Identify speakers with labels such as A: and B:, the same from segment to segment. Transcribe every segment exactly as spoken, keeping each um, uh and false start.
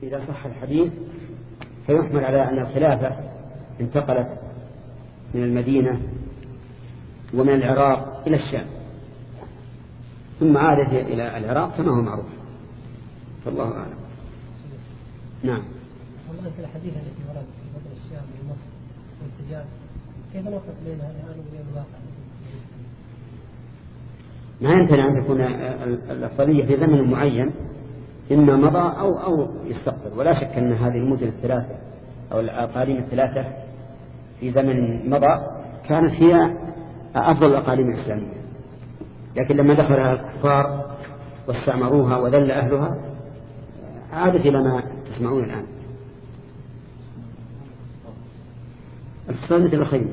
A: إذا صح الحديث فيحمل على أن الخلافة انتقلت من المدينة ومن العراق إلى الشام ثم عادت إلى العراق كما هو معروف، فالله أعلم. نعم.
B: والله في الحديث التي ورد في فضل الشام ومصر والحجاز كيف نوفق بين هذا وبين الواقع؟
A: ما يمكن أن تكون الأفضلية في زمن معين إما مضى أو أو يستقبل، ولا شك أن هذه المدن الثلاثة أو الأقاليم الثلاثة في زمن مضى كانت هي أفضل الأقاليم الإسلامية، لكن لما دخلها الكفار واستعمروها وذل أهلها عادت إلى ما تسمعون الآن. الفصل مثل الخيمة.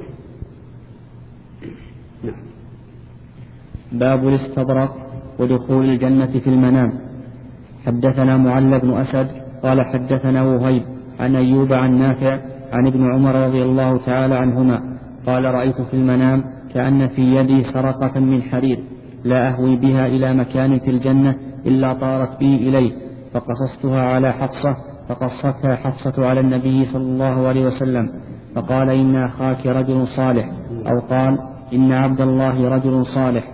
A: نعم.
C: باب الاستبرق ودخول الجنة في المنام. حدثنا معل بن أسد قال حدثنا وهيب عن أيوب عن نافع عن ابن عمر رضي الله تعالى عنهما قال رأيت في المنام كأن في يدي سرقة من حرير لا أهوي بها إلى مكان في الجنة إلا طارت بي إليه، فقصصتها على حفصة فقصتها حفصة على النبي صلى الله عليه وسلم فقال إن أخاك رجل صالح، أو قال إن عبد الله رجل صالح.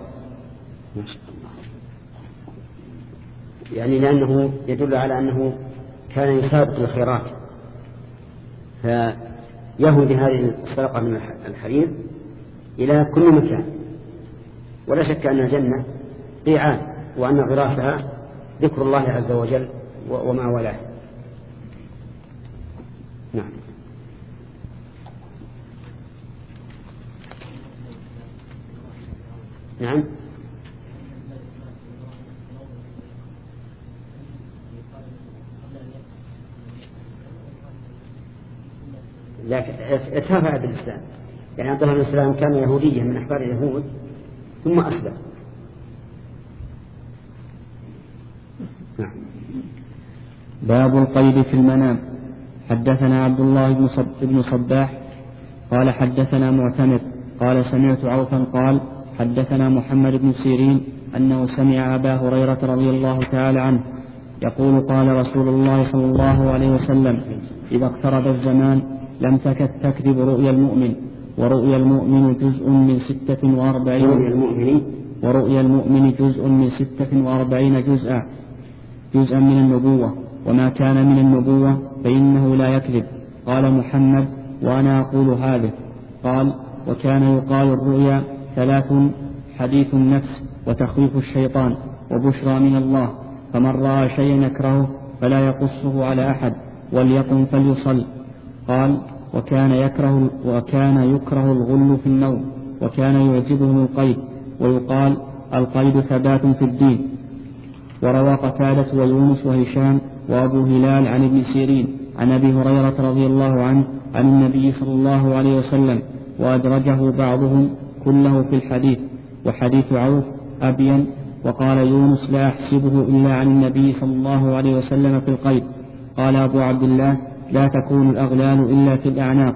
A: يعني لأنه يدل على أنه كان يسابق الخيرات فيهود هذه السرقة من الحرير إلى كل مكان، ولا شك أن الجنة قيعان وأن غراسها ذكر الله عز وجل وما ولاه. نعم. نعم. لكن اتهافى بالإسلام، يعني عبد الله بن سلام كان يهوديا من أحبار اليهود ثم أسلم. نعم.
C: باب القيد في المنام. حدثنا عبد الله بن, صب... بن صباح قال حدثنا معتمر قال سمعت عوفا قال حدثنا محمد بن سيرين أنه سمع أبا هريرة رضي الله تعالى عنه يقول قال رسول الله صلى الله عليه وسلم إذا اقترب الزمان لم تكد تكذب رؤيا المؤمن، ورؤيا المؤمن جزء من ستة وأربعين ورؤيا المؤمن جزء من ستة وأربعين جزءا جزءا من النبوة، وما كان من النبوة فإنه لا يكذب. قال محمد وأنا أقول هذا. قال وكان يقال الرؤيا ثلاث: حديث النفس وتخويف الشيطان وبشرى من الله، فمن رأى شيئا يكرهه فلا يقصه على أحد وليقم فليصل. قال وكان يكره, وكان يكره الغل في النوم، وكان يعجبه القيد، ويقال القيد ثبات في الدين. وروى قتادة ويونس وهشام وأبو هلال عن ابن سيرين عن أبي هريرة رضي الله عنه عن النبي صلى الله عليه وسلم، وأدرجه بعضهم كله في الحديث، وحديث عوف أبين. وقال يونس لا أحسبه إلا عن النبي صلى الله عليه وسلم في القيد. قال أبو عبد الله لا تكون الأغلال إلا في الأعناق.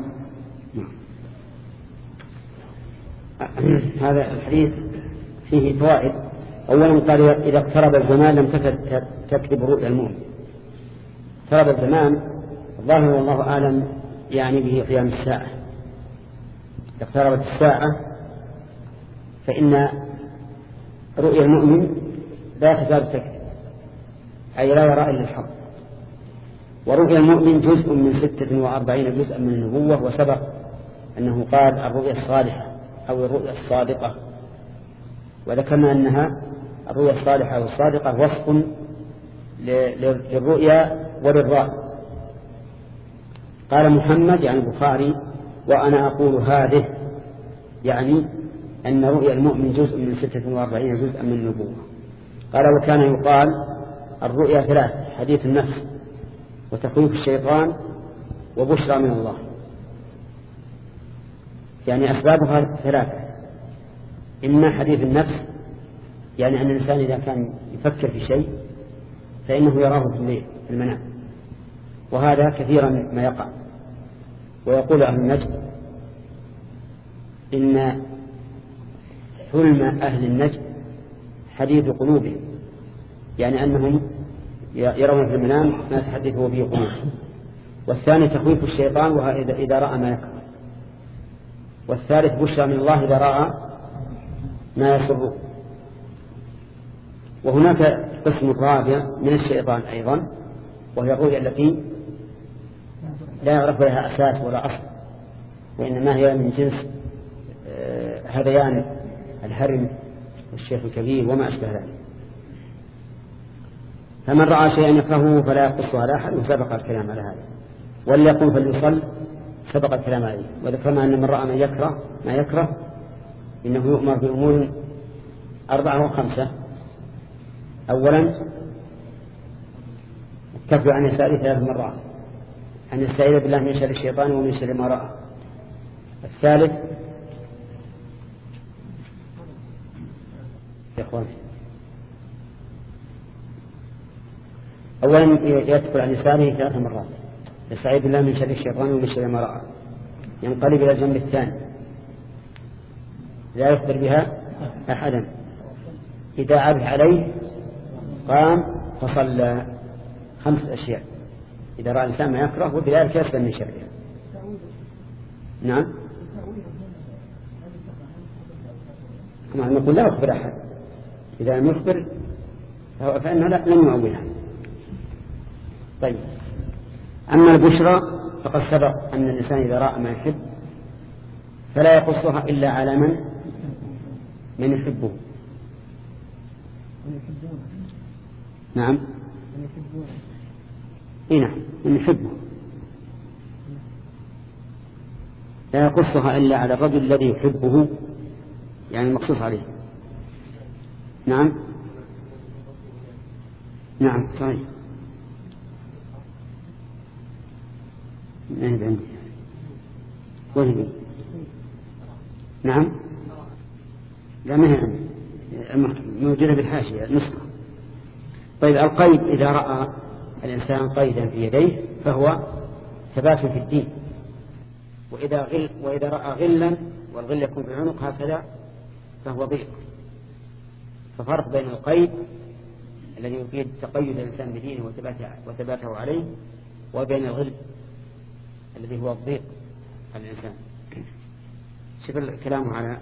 A: هذا الحديث فيه فوائد. أولا قال إذا اقترب الزمان لم تكد تكذب رؤيا المؤمن. اقترب الزمان الظاهر والله أعلم يعني به قيام الساعة. إذا اقتربت الساعة فإن رؤيا المؤمن لا تزال تكذب، أي لا يرى إلا الحق. ورؤيا المؤمن جزء من ستة وأربعين جزءا من النبوة، وسبق أنه قال الرؤيا الصالحة أو الرؤيا الصادقة، وذكرنا أنها الرؤيا الصالحة والصادقة وصف للرؤيا وللرأي. قال محمد يعني البخاري وأنا أقول هذه، يعني أن رؤيا المؤمن جزء من ستة وأربعين جزءا من النبوة. قال وكان يقال الرؤيا ثلاث: حديث النفس وتخويف الشيطان وبشرى من الله. يعني أسبابها ثلاثة: إما حديث النفس، يعني أن الإنسان إذا كان يفكر في شيء فإنه يراه في الليل في المنام، وهذا كثيرا ما يقع. ويقول أهل النجد إن حلم أهل النجد حديث قلوبهم، يعني أنهم يرون في المنام ما تحدثه به قلوبهم. والثاني تخويف الشيطان إذا رأى ما يكره. والثالث بشرى من الله إذا رأى ما يسره. وهناك قسم رابع من الشيطان أيضا، وهي الرؤيا التي لا يعرف لها أساس ولا أصل، وإنما هي من جنس هذيان الهرم والشيخ الكبير وما أشبه ذلك. فمن رأى شيئا يكرهه فلا يقص على أحد، وسبق الكلام على هذا. وليقل فليصل، سبق الكلام عليه. وذكرنا أن من رأى ما يكره ما يكره إنه يؤمر بأمور أربعة وخمسة. أولا الكف عن يساره ثلاث مرات، أن يستعيذ بالله من شر الشيطان ومن شر ما رأى. الثالث يا إخوان، أولا يدخل عن يساره ثلاث مرات، يستعيذ بالله من شر الشيطان ومن شر ما رأى، ينقلب إلى الجنب الثاني لا يخبر بها أحدا، إذا عرف عليه قام فصلى. خمس أشياء إذا رأى الإنسان ما يكره وبذلك يسلم من شرها. نعم، كما نقول لا يخبر أحد، إذا لم يخبر فإنه لن يعولها. طيب، أما البشرى فقد سبق أن الإنسان إذا رأى ما يحب فلا يقصها إلا على من من يحبه. نعم، إيه نعم، من يحبه، لا يقصها إلا على الرجل الذي يحبه، يعني المقصوص عليه. نعم نعم صحيح. ما هي عندي وهي نعم، لا ما هي عندي، موجودة بالحاشية نسخة. طيب، القيد إذا رأى الإنسان قيدا في يديه فهو ثبات في الدين، وإذا, غل وإذا رأى غلا والغل يكون في العنق هكذا فهو ضيق. ففرق بين القيد الذي يفيد تقيد الإنسان بدينه وثباته, وثباته عليه، وبين الغل الذي هو الضيق على الإنسان. شوف الكلام على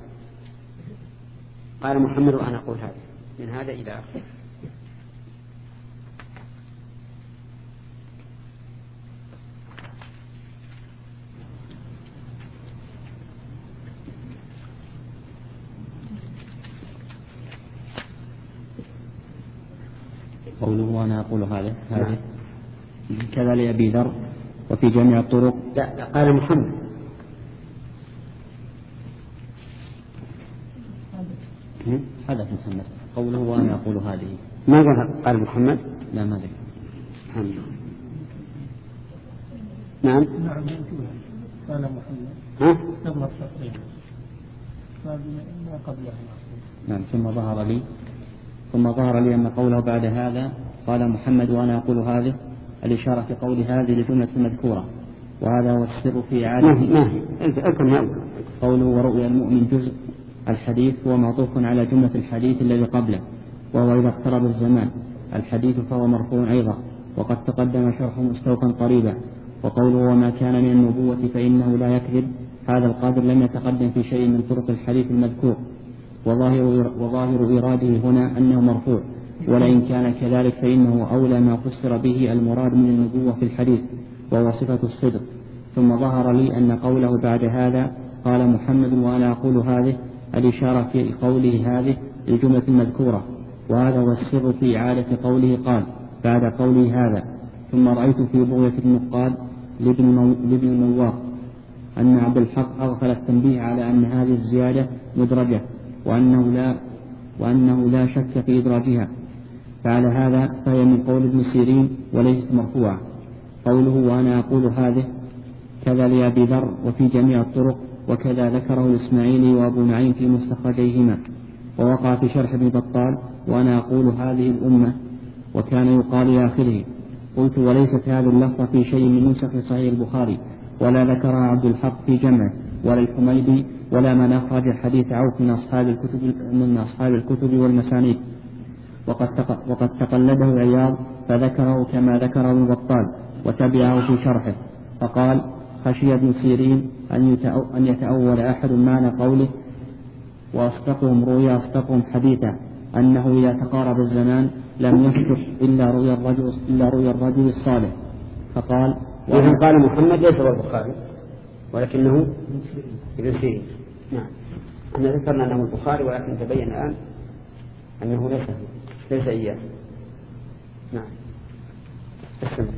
A: قال محمد وأنا أقول هذا من هذا إلى آخره.
C: قوله وأنا أقول هذا هذا كذا لأبي ذر وفي جميع الطرق.
A: لا, لا قال محمد.
C: حدث محمد. قوله وأنا أقول هذه
A: ما قال محمد؟
C: لا ما ذكر.
A: محمد. نعم
B: نعم قال محمد.
A: ها؟
B: قبل التصريح قال ما قبلها.
C: نعم. ثم ظهر لي ثم ظهر لي أن قوله بعد هذا قال محمد وأنا أقول هذه الإشارة في قول هذه لجملة مذكورة، وهذا هو السر في إعادة.
A: ما هي
C: قوله ورؤيا المؤمن جزء الحديث هو معطوف على جملة الحديث الذي قبله، وهو إذا اقترب الزمان الحديث فهو مرفوع أيضا، وقد تقدم شرحه مستوفا قريبا. وقوله وما كان من النبوة فإنه لا يكذب، هذا القدر لم يتقدم في شيء من طرق الحديث المذكور، وظاهر, وظاهر إراده هنا أنه مرفوع، ولئن كان كذلك فإنه أولى ما فسر به المراد من النبوة في الحديث وهو صفة الصدق. ثم ظهر لي أن قوله بعد هذا قال محمد وأنا أقول هذه الإشارة في قوله هذه الجملة المذكورة، وهذا هو السر في إعادة قوله قال بعد قوله هذا. ثم رأيت في بغية النقاد لابن المواق أن عبد الحق أغفل التنبيه على أن هذه الزيادة مدرجة، وأنه لا, وأنه لا شك في إدراجها، فعلى هذا فهي من قول ابن سيرين وليست مرفوعة. قوله وأنا أقول هذه كذا لأبي ذر وفي جميع الطرق، وكذا ذكره الإسماعيلي وأبو نعيم في مستخرجيهما. ووقع في شرح ابن بطال وأنا أقول هذه الأمة، وكان يقال لآخره. قلت وليست هذه اللفظة في شيء من نسخ صحيح البخاري، ولا ذكرها عبد الحق في جمعه، ولا الحميدي، ولا من أخرج حديث عوف من أصحاب الكتب من أصحاب الكتب والمسانيد. وقد وقد تقلده عياض فذكره كما ذكره ابن بطال وتبعه في شرحه، فقال: خشي ابن سيرين أن يتأول أحد معنى قوله: وأصدقهم رؤيا أصدقهم حديثا، أنه إذا تقارب الزمان لم يصدق إلا رؤيا الرجل, إلا رؤيا الرجل الصالح. فقال:
A: وإذا قال محمد ليس هو البخاري ولكنه ابن سيرين. نعم، احنا ذكرنا أنه البخاري ولكن تبين الآن أنه ليس ليس إياه. نعم. استمر.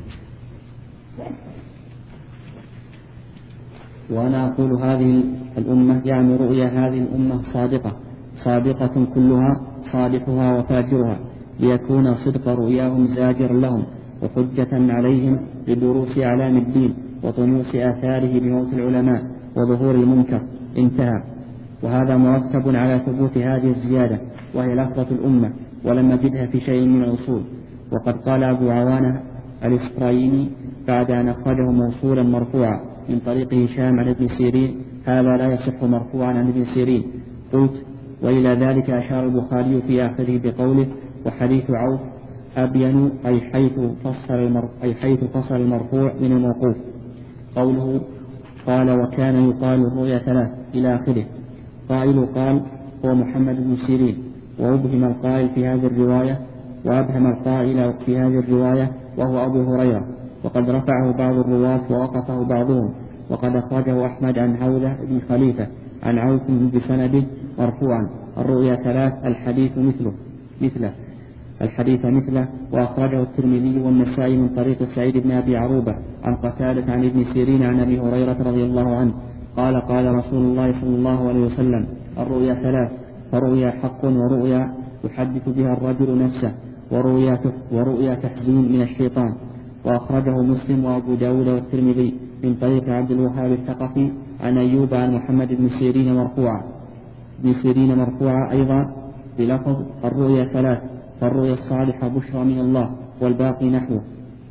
C: وأنا أقول هذه الأمة يعني رؤيا هذه الأمة صادقة صادقة كلها، صالحها وفاجرها، ليكون صدق رؤياهم زاجر لهم وحجة عليهم لدروس أعلام الدين وطموس آثاره بموت العلماء وظهور المنكر. انتهى. وهذا مرتب على ثبوت هذه الزيادة، وهي لفظة الأمة، ولم نجدها في شيء من الأصول. وقد قال أبو عوانة الإسرائيلي بعد أن أخرجه موصولا مرفوعا من طريق هشام عن ابن سيرين: هذا لا يصح مرفوعا عن ابن سيرين. قلت: وإلى ذلك أشار البخاري في آخره بقوله: وحديث عوف أبين، أي حيث فصل المر... أي حيث فصل المرفوع من الموقوف. قوله: قال: وكان يقال الرؤيا ثلاث إلى آخره. قائل قال: هو محمد بن سيرين، وأبهم القائل في هذه الرواية وأبهم القائل في هذه الرواية وهو أبو هريرة، وقد رفعه بعض الرواة ووقفه بعضهم. وقد أخرجه أحمد عن هوذة بن خليفة عن عوف بسنده مرفوعا: الرؤيا ثلاث، الحديث مثله مثله الحديث مثله. وأخرجه الترمذي والنسائي من طريق سعيد بن أبي عروبة عن قتادة عن ابن سيرين عن أبي هريرة رضي الله عنه قال: قال رسول الله صلى الله عليه وسلم: الرؤيا ثلاث، فرؤيا حق، ورؤيا يحدث بها الرجل نفسه، ورؤيا ورؤيا تحزين من الشيطان. وأخرجه مسلم وأبو داود والترمذي من طريق عبد الوهاب الثقفي عن أيوب عن محمد بن سيرين مرفوعا بن سيرين مرفوعا أيضا بلفظ: الرؤيا ثلاث، فالرؤيا الصالحة بشرى من الله، والباقي نحوه.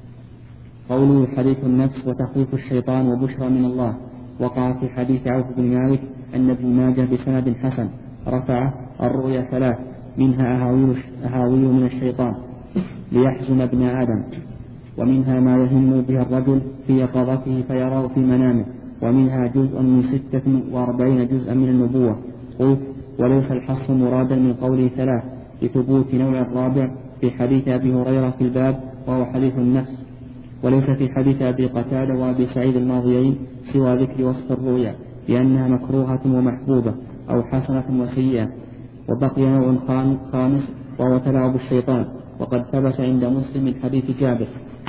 C: قوله حديث النفس وتخويف الشيطان وبشرى من الله وقع في حديث عوف بن مالك أن ابن ماجه بسند حسن رفعه: الرؤيا ثلاث، منها أهاويل من الشيطان ليحزن ابن آدم، ومنها ما يهم به الرجل في يقظته فيراه في منامه، ومنها جزء من ستة وأربعين جزءا من النبوة. قلت: وليس الحصر مرادا من قوله ثلاث لثبوت نوع الرابع في حديث أبي هريرة في الباب وهو حديث النفس، وليس في حديث أبي قتادة وأبي سعيد الماضيين سوى ذكر وصف الرؤيا لأنها مكروهة ومحبوبة أو حسنة وسيئة. وبقي نوع خامس وهو تلاعب الشيطان، وقد ثبت عند مسلم من حديث جابر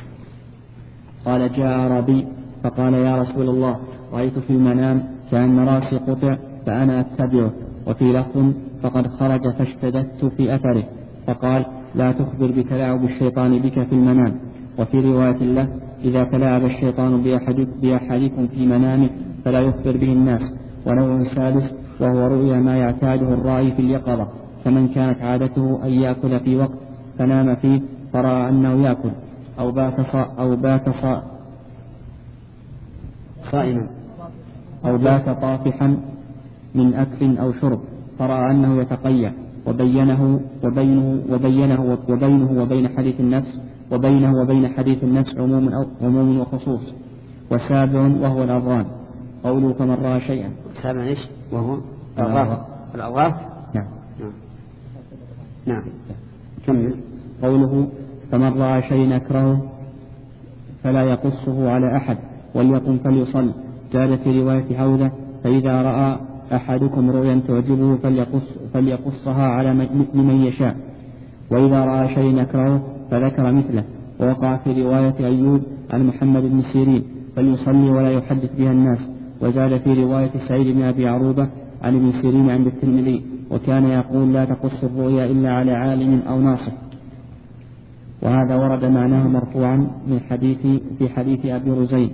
C: قال: جاء أعرابي فقال: يا رسول الله، رأيت في المنام كأن رأسي قطع فأنا أتبعه. وفي لفظ: فقد خرج فاشتددت في أثره. فقال: لا تخبر بتلاعب الشيطان بك في المنام. وفي رواية له: إذا تلاعب الشيطان بأحدكم في منامه فلا يخبر به الناس. ونوع ثالث وهو رؤيا ما يعتاده الرائي في اليقظة، فمن كانت عادته أن يأكل في وقت فنام فيه فرأى أنه يأكل، أو بات صا أو بات صا صائما أو بات طافحا من أكل أو شرب فرأى أنه يتقيأ، وبينه وبينه وبينه وبينه وبين حديث النفس وبينه وبين حديث النفس عموم أو عموم وخصوص. وسابع وهو الأضغان. قوله: فمن رأى شيئا.
A: سابع إيش؟ وهو الأضغاث. الأضغاث.
C: نعم.
A: نعم. نعم. كمل.
C: قوله: فمن رأى شيئا أكرهه فلا يقصه على أحد وليقم فليصل. جاء في رواية حوذة: فإذا رأى أحدكم رؤيا تعجبه فليقص فليقصها على من يشاء. وإذا رأى شيئا أكرهه فذكر مثله. ووقع في رواية أيوب عن محمد بن سيرين: فليصلي ولا يحدث بها الناس. وزاد في رواية سعيد بن أبي عروبة عن ابن سيرين عند الترمذي: وكان يقول: لا تقص الرؤيا إلا على عالم أو ناصح. وهذا ورد معناه مرفوعا من حديث في حديث أبي رزين.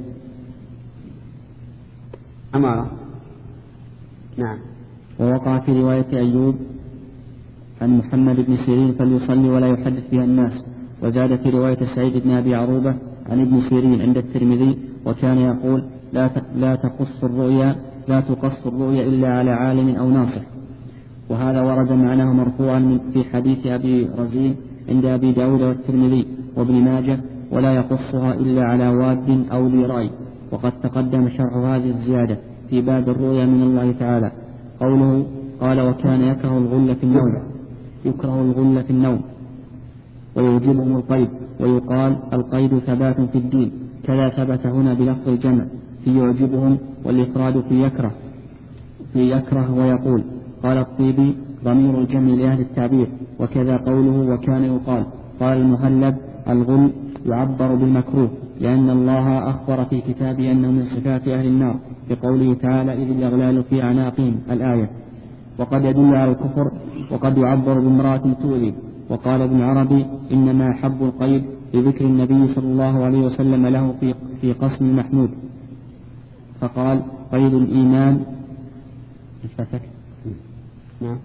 A: أمارة. نعم.
C: ووقع في رواية أيوب عن محمد بن سيرين: فليصلي ولا يحدث بها الناس. وزاد في رواية سعيد بن أبي عروبة عن ابن سيرين عند الترمذي: وكان يقول: لا لا تقص الرؤيا لا تقص الرؤيا إلا على عالم أو ناصح. وهذا ورد معناه مرفوعا في حديث أبي رزين عند أبي داود والترمذي: وابن ماجه ولا يقصها إلا على واد أو ذي رأي. وقد تقدم شرح هذه الزيادة في باب الرؤيا من الله تعالى. قوله قال وكان يكره الغل في النوم يكره الغل في النوم ويوجبهم القيد. ويقال القيد ثبات في الدين، كذا ثبت هنا بلفظ الجمع في يعجبهم، والإفراد في يكره في يكره ويقول. قال الطيبي ضمير الجمع لأهل التعبير. وكذا قوله وكان يقال. قال المهلب الغل يعبر بالمكروه، لأن الله أخبر في كتابه أنه من صفات أهل النار بقوله تعالى إذ الأغلال في أعناقهم الآية. وقد يدل على الكفر، وقد يعبر بامرأة تؤذي. وقال ابن عربي إنما حب القيد بذكر النبي صلى الله عليه وسلم له في في قسم المحمود، فقال قيد الإيمان الفتك
A: نعم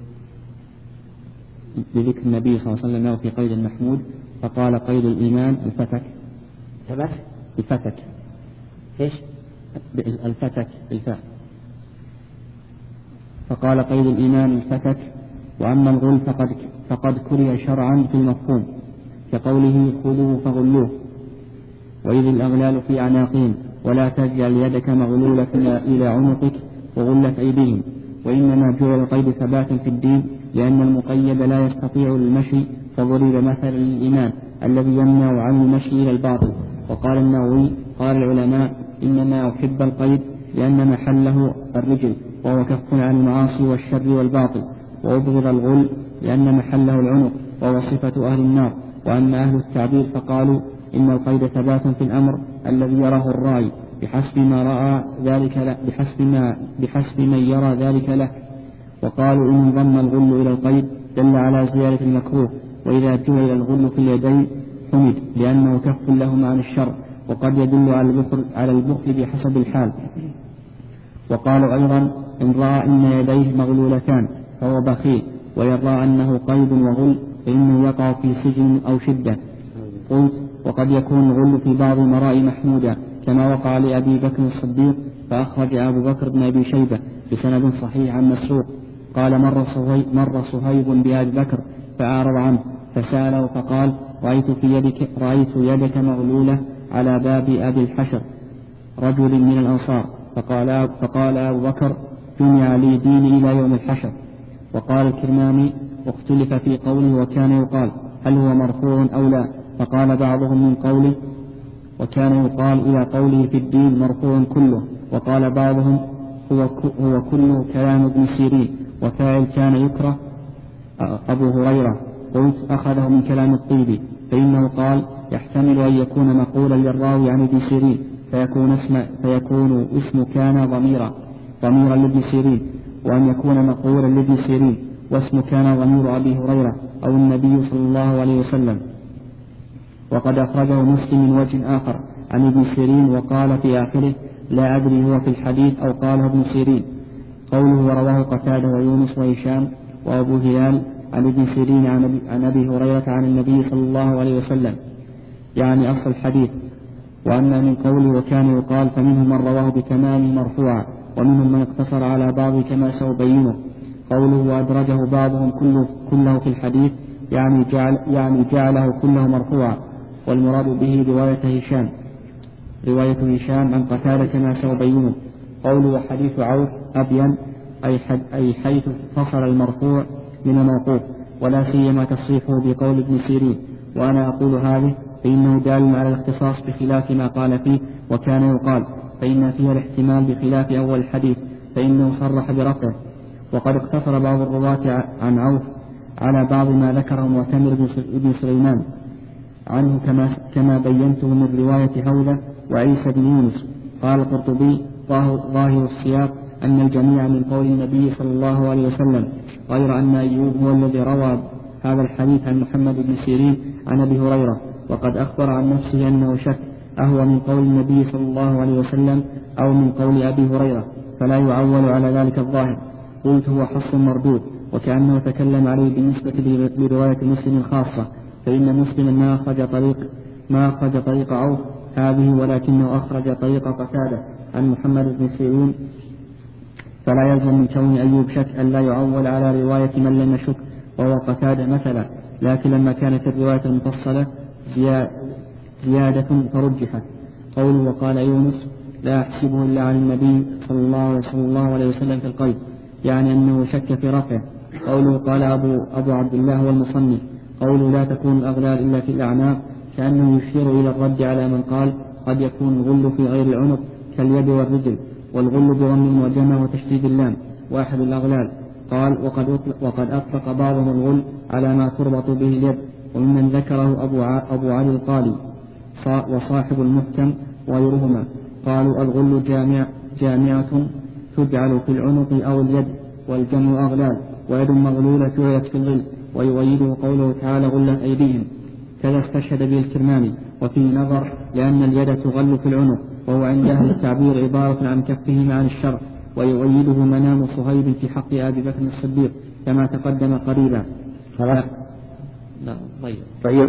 C: بذكر النبي صلى الله عليه وسلم له في قيد المحمود، فقال قيد الإيمان الفتك
A: ثبت
C: الفتك
A: إيش
C: الفتك الفاء فقال قيد الإيمان الفتك. وأما الغل فقد, فقد كره شرعا في المفهوم، كقوله خذوه فغلوه وإذ الأغلال في أعناقهم ولا تجعل يدك مغلولة إلى عنقك وغلت أيديهم. وإنما جعل القيد ثباتا في الدين لأن المقيد لا يستطيع المشي، فضرب مثلا للإيمان الذي يمنع عن المشي إلى الباطل. وقال النووي قال العلماء إنما أحب القيد لأن محله الرجل وهو كف عن المعاصي والشر والباطل، وأبغض الغل لأن محله العنق وهو صفة أهل النار. وأما أهل التعبير فقالوا إن القيد ثبات في الأمر الذي يراه الراعي بحسب ما رأى ذلك له بحسب ما بحسب من يرى ذلك له. وقالوا إن انضم الغل إلى القيد دل على زيادة المكروه، وإذا جعل الغل في اليدين حمد لأنه كف لهما عن الشر، وقد يدل على البخل على البخل بحسب الحال. وقالوا أيضا إن رأى إن يديه مغلولتان فهو بخيل، وإن رأى أنه قيد وغل فإنه يقع في سجن أو شدة. قلت وقد يكون الغل في بعض المرائي محمودا كما وقع لأبي بكر الصديق، فأخرج أبو بكر بن أبي شيبة بسند صحيح عن مسروق قال مر صهيب, مر صهيب بأبي بكر فأعرض عنه فسأله فقال رأيت, في يدك رأيت يدك مغلولة على باب أبي الحشر رجل من الأنصار. فقال, فقال أبو بكر جمع لي ديني إلى يوم الحشر. وقال الكرماني واختلف في قوله وكان يقال هل هو مرفوع أو لا، فقال بعضهم من قوله وكان يقال إلى قوله في الدين مرفوع كله، وقال بعضهم هو, هو كله كلام ابن سيرين، وفاعل كان يكره أبو هريرة. قلت أخذه من كلام الطيبي، فإنه قال يحتمل أن يكون مقولا للراوي عن ابن سيرين فيكون اسم, فيكون اسم كان ضميرا ضميرا لابن سيرين، وأن يكون مقولا لابن سيرين واسم كان ضمير أبي هريرة أو النبي صلى الله عليه وسلم. وقد أخرجه مسلم من وجه آخر عن ابن سيرين وقال في آخره لا أدري هو في الحديث أو قاله ابن سيرين. قوله ورواه قتادة ويونس وهشام وأبو هلال عن ابن سيرين عن أبي هريرة عن النبي صلى الله عليه وسلم يعني أصل الحديث. وأما من قوله وكان يقال فمنهم من رواه بتمام مرفوعا، ومنهم من اقتصر على بعض كما سأبينه. قوله وأدرجه بعضهم كله, كله في الحديث يعني, جعل يعني جعله كله مرفوعا، والمراد به رواية هشام رواية هشام عن قتادة كما سأبينه. قوله وحديث عوف أبين أي, أي حيث فصل المرفوع من الموقوف، ولا سيما تصريحه بقول ابن سيرين. وأنا أقول هذه فإنه دال على الاختصاص بخلاف ما قال فيه وكان يقال، فإن فيها الاحتمال بخلاف أول الحديث فإنه صرح برفعه. وقد اقتصر بعض الرواة عن عوف على بعض ما ذكره معتمر بن سليمان عنه كما, كما بينته من رواية هوذة وعيسى بن يونس. قال القرطبي ظاهر السياق أن الجميع من قول النبي صلى الله عليه وسلم، غير أن أيوب هو الذي روى هذا الحديث عن محمد بن سيرين عن أبي هريرة، وقد أخبر عن نفسه أنه شك أهو من قول النبي صلى الله عليه وسلم أو من قول أبي هريرة، فلا يعول على ذلك الظاهر. قلت هو حص مردود، وكأنه تكلم عليه بالنسبة لرواية مسلم الخاصة، فإن مسلم ما أخرج طريق ما أخرج طريق عوف هذه، ولكنه أخرج طريق قتادة عن محمد بن سيرين، فلا يلزم من كون أيوب شك أن لا يعول على رواية من لم يشك وهو قتادة مثلا. لكن لما كانت الرواية المفصلة زيادة فرجحت. قوله وقال يونس لا أحسبه إلا عن النبي صلى الله, صلى الله عليه وسلم في القيد، يعني أنه شك في رفعه. قوله قال أبو, أبو عبد الله والمصنف قوله لا تكون الأغلال إلا في الأعناق، كأنه يشير إلى الرد على من قال قد يكون الغل في غير العنق كاليد والرجل، والغل بضم المعجمة وتشديد اللام واحد الأغلال. قال وقد أطلق, وقد أطلق بعضهم الغل على ما تربط به اليد، وممن ذكره أبو, أبو علي القالي وصاحب المحكم وغيرهما. قالوا الغل جامع جامعة تجعل في العنق أو اليد، والجمع أغلال، ويد مغلولة جعلت في الغل، ويؤيده قوله تعالى غلت أيديهم. كذا استشهد به الكرماني. وفيه نظر لأن اليد تغل في العنق، وهو عند أهل التعبير عبارة عن كفهما عن الشر، ويؤيده منام صهيب في حق أبي بكر الصديق كما تقدم قريبا.
A: خلاص.
C: لا طيب
A: طيب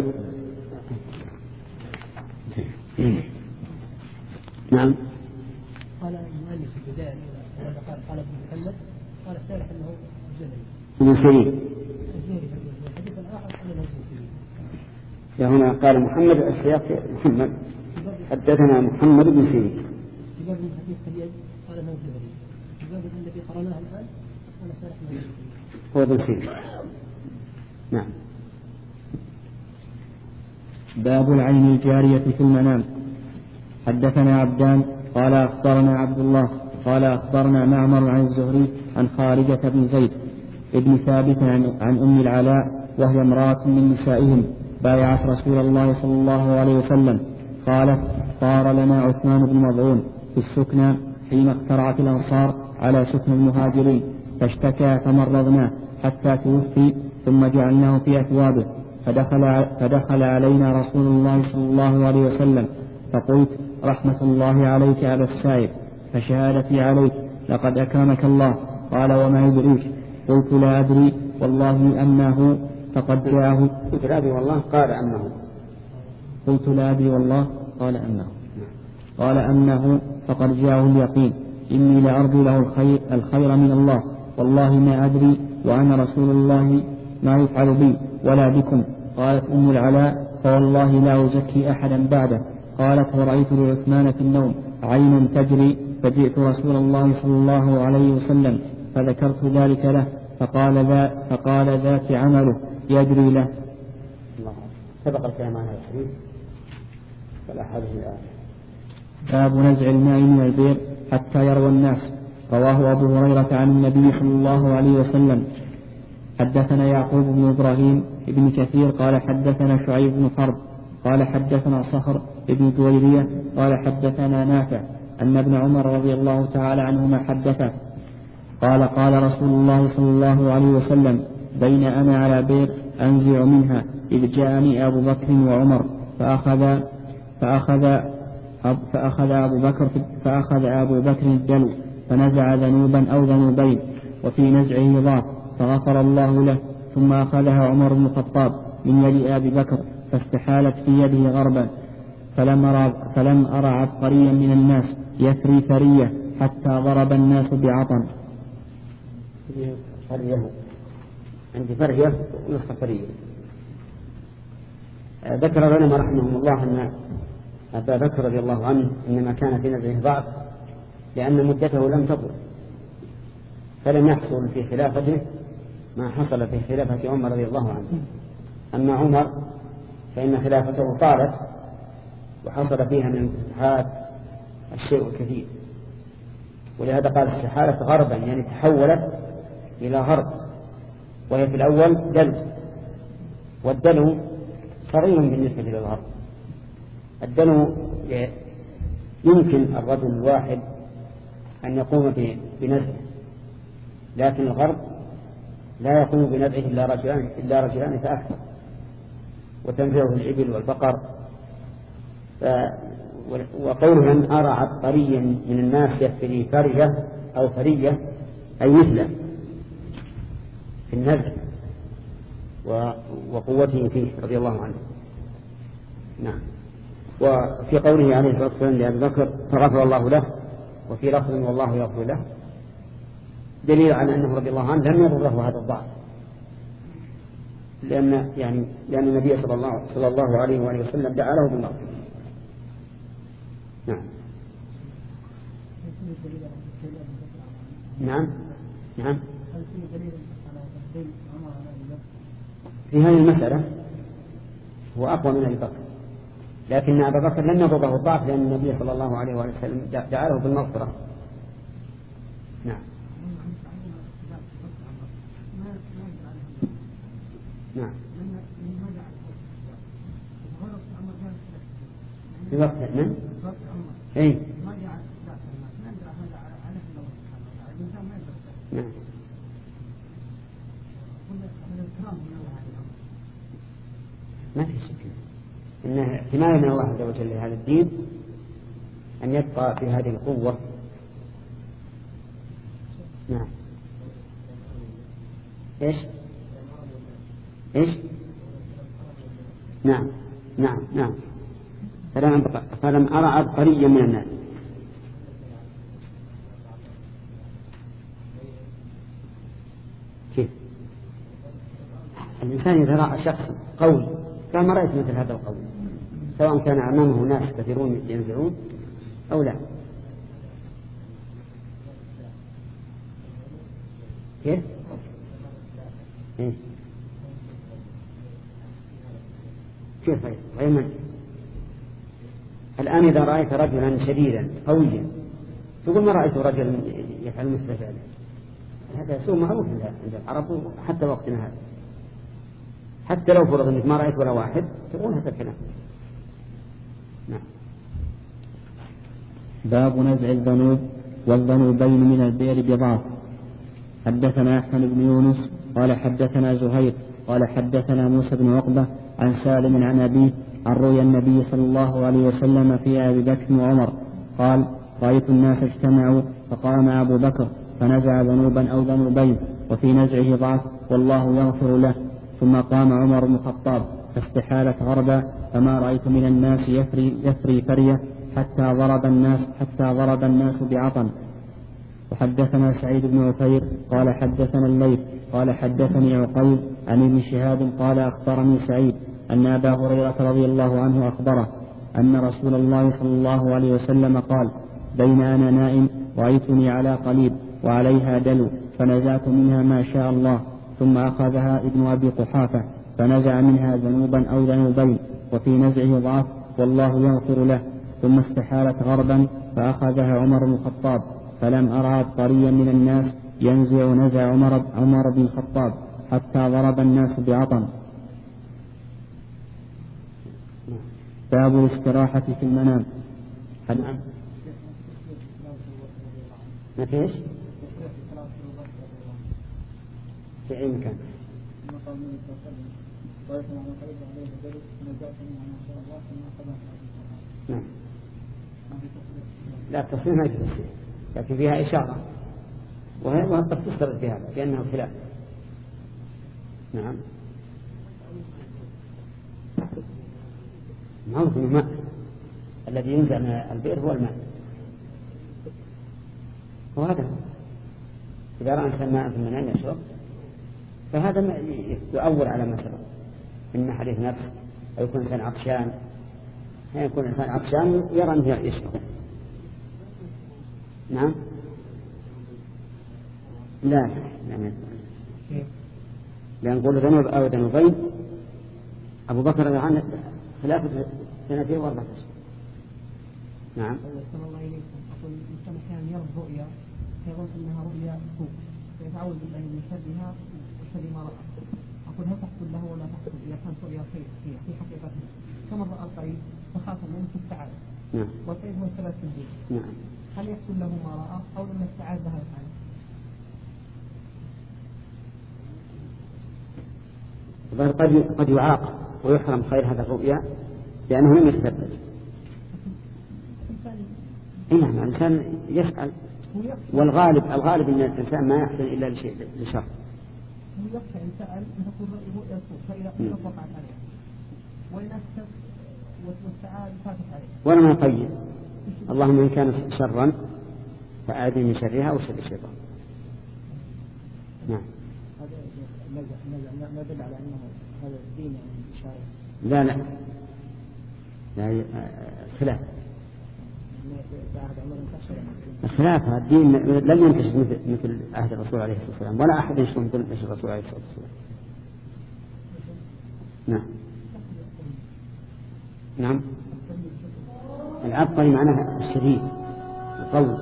A: نعم.
B: قال المؤلف في البداية لما قال قال ابن محمد قال السالح أنه الزهري
A: ابن سيرين.
B: الزهري في الحديث الآخر قال له ابن سيرين.
A: فهنا قال محمد السياق محمد حدثنا محمد بن سيرين.
B: في باب الحديث اليد قال انه الزهري. في باب الذي قرأناه الآن قال السالح انه
A: هو ابن سيرين. نعم.
C: باب العين الجارية في المنام. حدثنا عبدان قال أخبرنا عبد الله قال أخبرنا معمر عن الزهري عن خارجة بن زيد ابن ثابت عن, عن أم العلاء وهي امرأة من نسائهم بايعت رسول الله صلى الله عليه وسلم. قالت صار لنا عثمان بن مظعون في السكنى حين اخترعت الأنصار على سكن المهاجرين، فاشتكى فمرضناه حتى توفي، ثم جعلناه في أثوابه، فدخل, فدخل علينا رسول الله صلى الله عليه وسلم، فقلت رحمة الله عليك أبا السائب، فشهادتي عليك لقد أكرمك الله. قال وما يدريك؟ قلت لا أدري والله أنه فقد جاءه.
A: قلت لا أدري والله قال أنه
C: قلت لا أدري والله قال أنه قال أنه فقد جاءه اليقين، إني لأرجو له الخير, الخير من الله، والله ما أدري وأنا رسول الله ما يفعل بي ولا بكم. قالت أم العلاء فوالله لا أزكي أحدا بعده. قالت ورأيت لعثمان في النوم عينا تجري، فجئت رسول الله صلى الله عليه وسلم فذكرت ذلك له، فقال, ذا فقال ذاك عمله يجري له.
A: الله. سبق الكلام عن هذا الحديث فلا حاجة الآن.
C: باب نزع الماء من البئر حتى يروى الناس. رواه أبو هريرة عن النبي صلى الله عليه وسلم. حدثنا يعقوب بن إبراهيم ابن كثير قال حدثنا شعيب بن حرب قال حدثنا صخر ابن دويرية قال حدثنا نافع أن ابن عمر رضي الله تعالى عنهما حدثه قال قال رسول الله صلى الله عليه وسلم بين أنا على بئر أنزع منها إذ جاءني أبو بكر وعمر فأخذ فأخذ فأخذ أبو بكر فأخذ أبو بكر الدلو فنزع ذنوبا أو ذنوبين، وفي نزعه ضعف فغفر الله له، ثم أخذها عمر بن الخطاب من يد أبي بكر فاستحالت في يده غربا، فلم أرى, فلم أرى عبقريا من الناس يثري ثرية حتى ضرب الناس بعطن.
A: فريه عندي فريه ونسخة فريه. ذكر العلماء رحمهم الله أن أبا بكر رضي الله عنه إنما كان في نزعه ضعف لأن مدته لم تطل، فلم يحصل في خلافته ما حصل في خلافة عمر رضي الله عنه. أما عمر فإن خلافته طالت وحصل فيها من الفتوحات الشيء الكثير، ولهذا قال استحالت غربا يعني تحولت إلى غرب، وهي في الأول دلو، والدلو صغير بالنسبة للغرب. الدلو يمكن الرجل الواحد أن يقوم بنزعه، لكن الغرب لا يقوم بنزعه إلا رجلان إلا رجلان فأكثر، وتنزعه الإبل والبقر. ف... وقوله من أرى عبقريا من الناس يثري فرجة أو فرية أي مثله في النزع و... وقوته فيه رضي الله عنه. نعم. وفي قوله عليه الصلاة والسلام لأبي بكر فغفر الله له، وفي لفظ والله يغفر له، دليل على أنه رضي الله عنه لم يضره هذا الضعف، لأن يعني لأن النبي صلى الله صلى الله عليه وآله وسلم دعا له بالمغفرة. نعم نعم نعم في هذه المسألة هو أقوى من أبي بكر، لكن أبا بكر لم يضره الضعف لأن النبي صلى الله عليه وسلم دعا له بالمغفرة. نعم نعم في وقت من؟ اي نعم ما في شك إنه حماية من الله عز وجل لهذا الدين أن يبقى في هذه القوة. نعم إيش إيش نعم نعم نعم فلم, فلم أرى عبقريا من الناس. كيف الإنسان إذا رأى شخص قوي قال ما رأيت مثل هذا القول، سواء كان أمامه ناس كثيرون ينزعون أو لا. كيف إيه؟ كيف غير من الآن إذا رأيت رجلا شديدا قويا تقول ما رأيت رجلا يفعل مثل ذلك، هذا سوء معروف عند العرب حتى وقتنا هذا، حتى لو فرض أنك ما رأيت ولا واحد تقول هذا الكلام. نعم.
C: باب نزع الذنوب والذنوبين من البئر بضعف. حدثنا أحمد بن يونس قال حدثنا زهير قال حدثنا موسى بن عقبة عن سالم عن أبيه عن رؤيا النبي صلى الله عليه وسلم في أبي بكر وعمر قال رأيت الناس اجتمعوا فقام أبو بكر فنزع ذنوبا أو ذنوبين وفي نزعه ضعف والله يغفر له، ثم قام عمر بن الخطاب فاستحالت غربا فما رأيت من الناس يفري, يفري فرية حتى ضرب الناس حتى ضرب الناس بعطن. وحدثنا سعيد بن عفير قال حدثنا الليث قال حدثني عقيل عن ابن شهاب قال أخبرني سعيد أن أبا هريرة رضي الله عنه أخبره أن رسول الله صلى الله عليه وسلم قال بين أنا نائم رأيتني على قليب وعليها دلو فنزعت منها ما شاء الله، ثم أخذها ابن أبي قحافة فنزع منها ذنوبا أو ذنوبين وفي نزعه ضعف والله يغفر له، ثم استحالت غربا فأخذها عمر بن الخطاب فلم أرى عبقريا من الناس ينزع نزع عمر, عمر بن الخطاب حتى ضرب الناس بعطن. باب الاستراحة في المنام.
A: نعم. ما فيش في أي مكان. نعم. لا التصريح ما يتصريح لكن فيها إشارة وهي قد تسترد في هذا لأنه خلاف. نعم. معروف الماء الذي ينزع من البئر هو الماء، وهذا إذا رأى إنسان ماء في المنام يشرب فهذا يؤول على ما سبق من حديث نفس، أو يكون إنسان عطشان يكون إنسان عطشان يرى أنه يشرب. نعم. لا لا لأن نقول ذنوب أو ذنوبين أبو بكر عن ثلاثة سنتين وأربعة أشهر. نعم.
B: صلى الله عليه وسلم أقول الإنسان أحيانا يرى الرؤيا فيظن أنها رؤيا سوء فيتعوذ بالله من شرها وشر ما رأى. أقول هل تحصل له ولا تحصل إذا كانت رؤيا خير في حقيقته كما رأى القريب فخاف منه في السعادة.
A: نعم.
B: والقريب هو الثلاث في الدين.
A: نعم.
B: هل يحصل له ما رأى أو لما استعاد لها يفعل؟
A: قد قد يعاقب ويحرم خير هذا الرؤيا لأنه لم يتثبت. إيه نعم الإنسان يسأل والغالب الغالب أن الإنسان ما يحصل إلا لشيء لشر.
B: هو يخشى إن سأل أن تكون رؤيا سوء فإذا وقعت عليه وإن أكتب والسعادة فاتت عليه.
A: ولم يقيد اللهم إن كان شرا فأعدني من شرها أو شر الشيطان. نعم.
B: ما دل على أنه هذا الدين يعني إشارة.
A: لا لا لا خلاف خلاف الدين لم ينتشر مثل مثل عهد الرسول عليه الصلاة والسلام، ولا أحد ينشر مثل الرسول عليه الصلاة والسلام. نعم نعم. العبقري معناها الشديد القوي.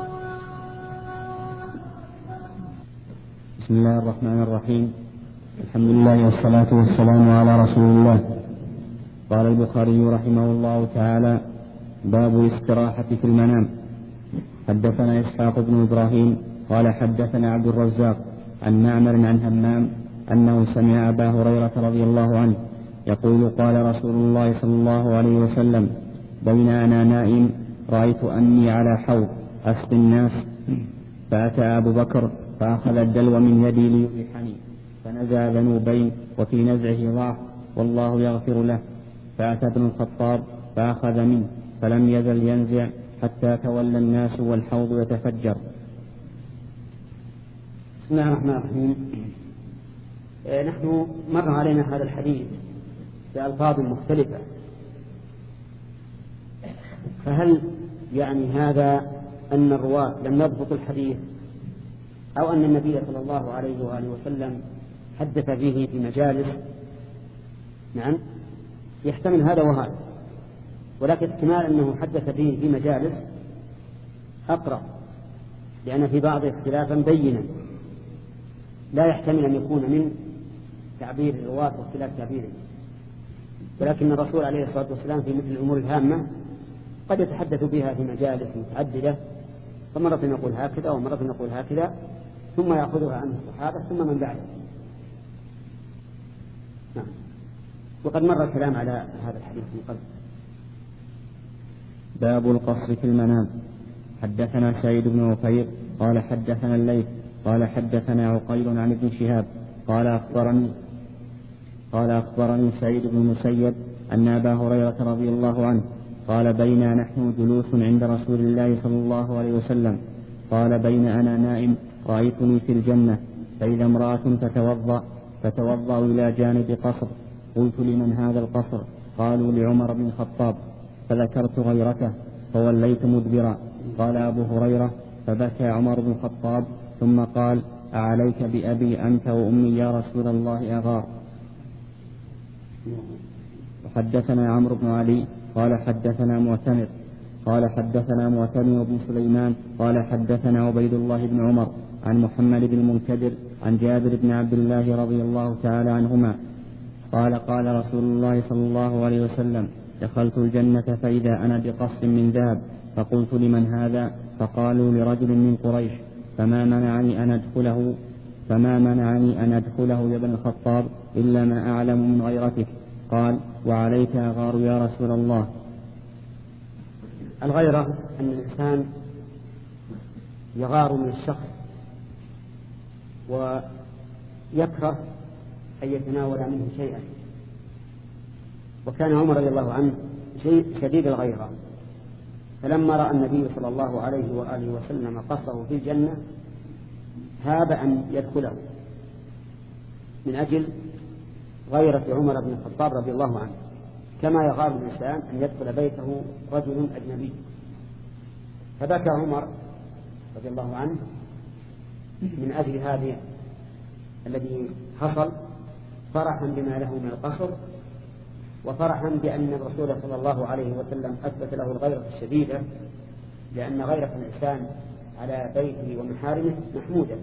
C: بسم الله الرحمن الرحيم. الحمد لله والصلاة والسلام على رسول الله. قال البخاري رحمه الله تعالى: باب الاستراحة في المنام. حدثنا إسحاق بن إبراهيم قال حدثنا عبد الرزاق عن معمر عن همام أنه سمع أبا هريرة رضي الله عنه يقول: قال رسول الله صلى الله عليه وسلم: بين أنا نائم رأيت أني على حوض أسقي الناس، فأتى أبو بكر فأخذ الدلو من يدي ليريحني، فنزع ذنوبين وفي نزعه ضعف والله يغفر له. فأتى ابن الخطاب فأخذ منه فلم يزل ينزع حتى تولى الناس والحوض يتفجر.
A: بسم الله الرحمن الرحيم. نحن مر علينا هذا الحديث بألفاظ مختلفة، فهل يعني هذا أن الرواة لم يضبطوا الحديث، أو أن النبي صلى الله عليه وآله وسلم حدث به في مجالس؟ نعم، يحتمل هذا وهذا، ولكن احتمال أنه حدث به في مجالس أقرب، لأن في بعض اختلافا بينا لا يحتمل أن يكون من تعبير الرواة واختلاف تعبيره. ولكن الرسول عليه الصلاة والسلام في مثل الأمور الهامة قد يتحدث بها في مجالس متعددة، فمرة يقول هكذا ومرة يقول هكذا، ثم يأخذها عنه الصحابة ثم من بعده. نعم. وقد مر الكلام على هذا الحديث من قبل.
C: باب القصر في المنام. حدثنا سعيد بن وفير قال حدثنا الليث قال حدثنا عقيل عن ابن شهاب قال أخبرني قال أخبرني سعيد بن المسيب أن أبا هريرة رضي الله عنه قال: بينا نحن جلوس عند رسول الله صلى الله عليه وسلم، قال: بين أنا نائم رأيتني في الجنة، فإذا امرأة تتوضأ فتوضأ إلى جانب قصر، قلت: لمن هذا القصر؟ قالوا: لعمر بن الخطاب، فذكرت غيرته فوليت مدبرا. قال أبو هريرة: فبكى عمر بن الخطاب ثم قال: أعليك بأبي أنت وأمي يا رسول الله أغار. وحدثنا عمرو بن علي قال حدثنا معتمر قال حدثنا معتمر بن سليمان قال حدثنا عبيد الله بن عمر عن محمد بن المنكدر عن جابر بن عبد الله رضي الله تعالى عنهما قال: قال رسول الله صلى الله عليه وسلم: دخلت الجنة فإذا أنا بقص من ذهب، فقلت: لمن هذا؟ فقالوا: لرجل من قريش، فما منعني أن أدخله فما منعني أن أدخله يا ابن الخطاب إلا ما أعلم من غيرتك. قال: وعليك أغار يا رسول الله.
A: الغيرة أن الإنسان يغار من الشخص ويكره أن يتناول منه شيئا، وكان عمر رضي الله عنه شديد الغيرة، فلما رأى النبي صلى الله عليه وآله وسلم قصره في الجنة هاب أن يدخله من أجل غيرة عمر بن الخطاب رضي الله عنه، كما يغار الإنسان أن يدخل بيته رجل أجنبي. فبكى عمر رضي الله عنه من أجل هذا الذي حصل، فرحا بما له من القصر، وفرحا بأن الرسول صلى الله عليه وسلم أثبت له الغيرة الشديدة، لأن غيرة الإنسان على بيته ومحارمه محمودة.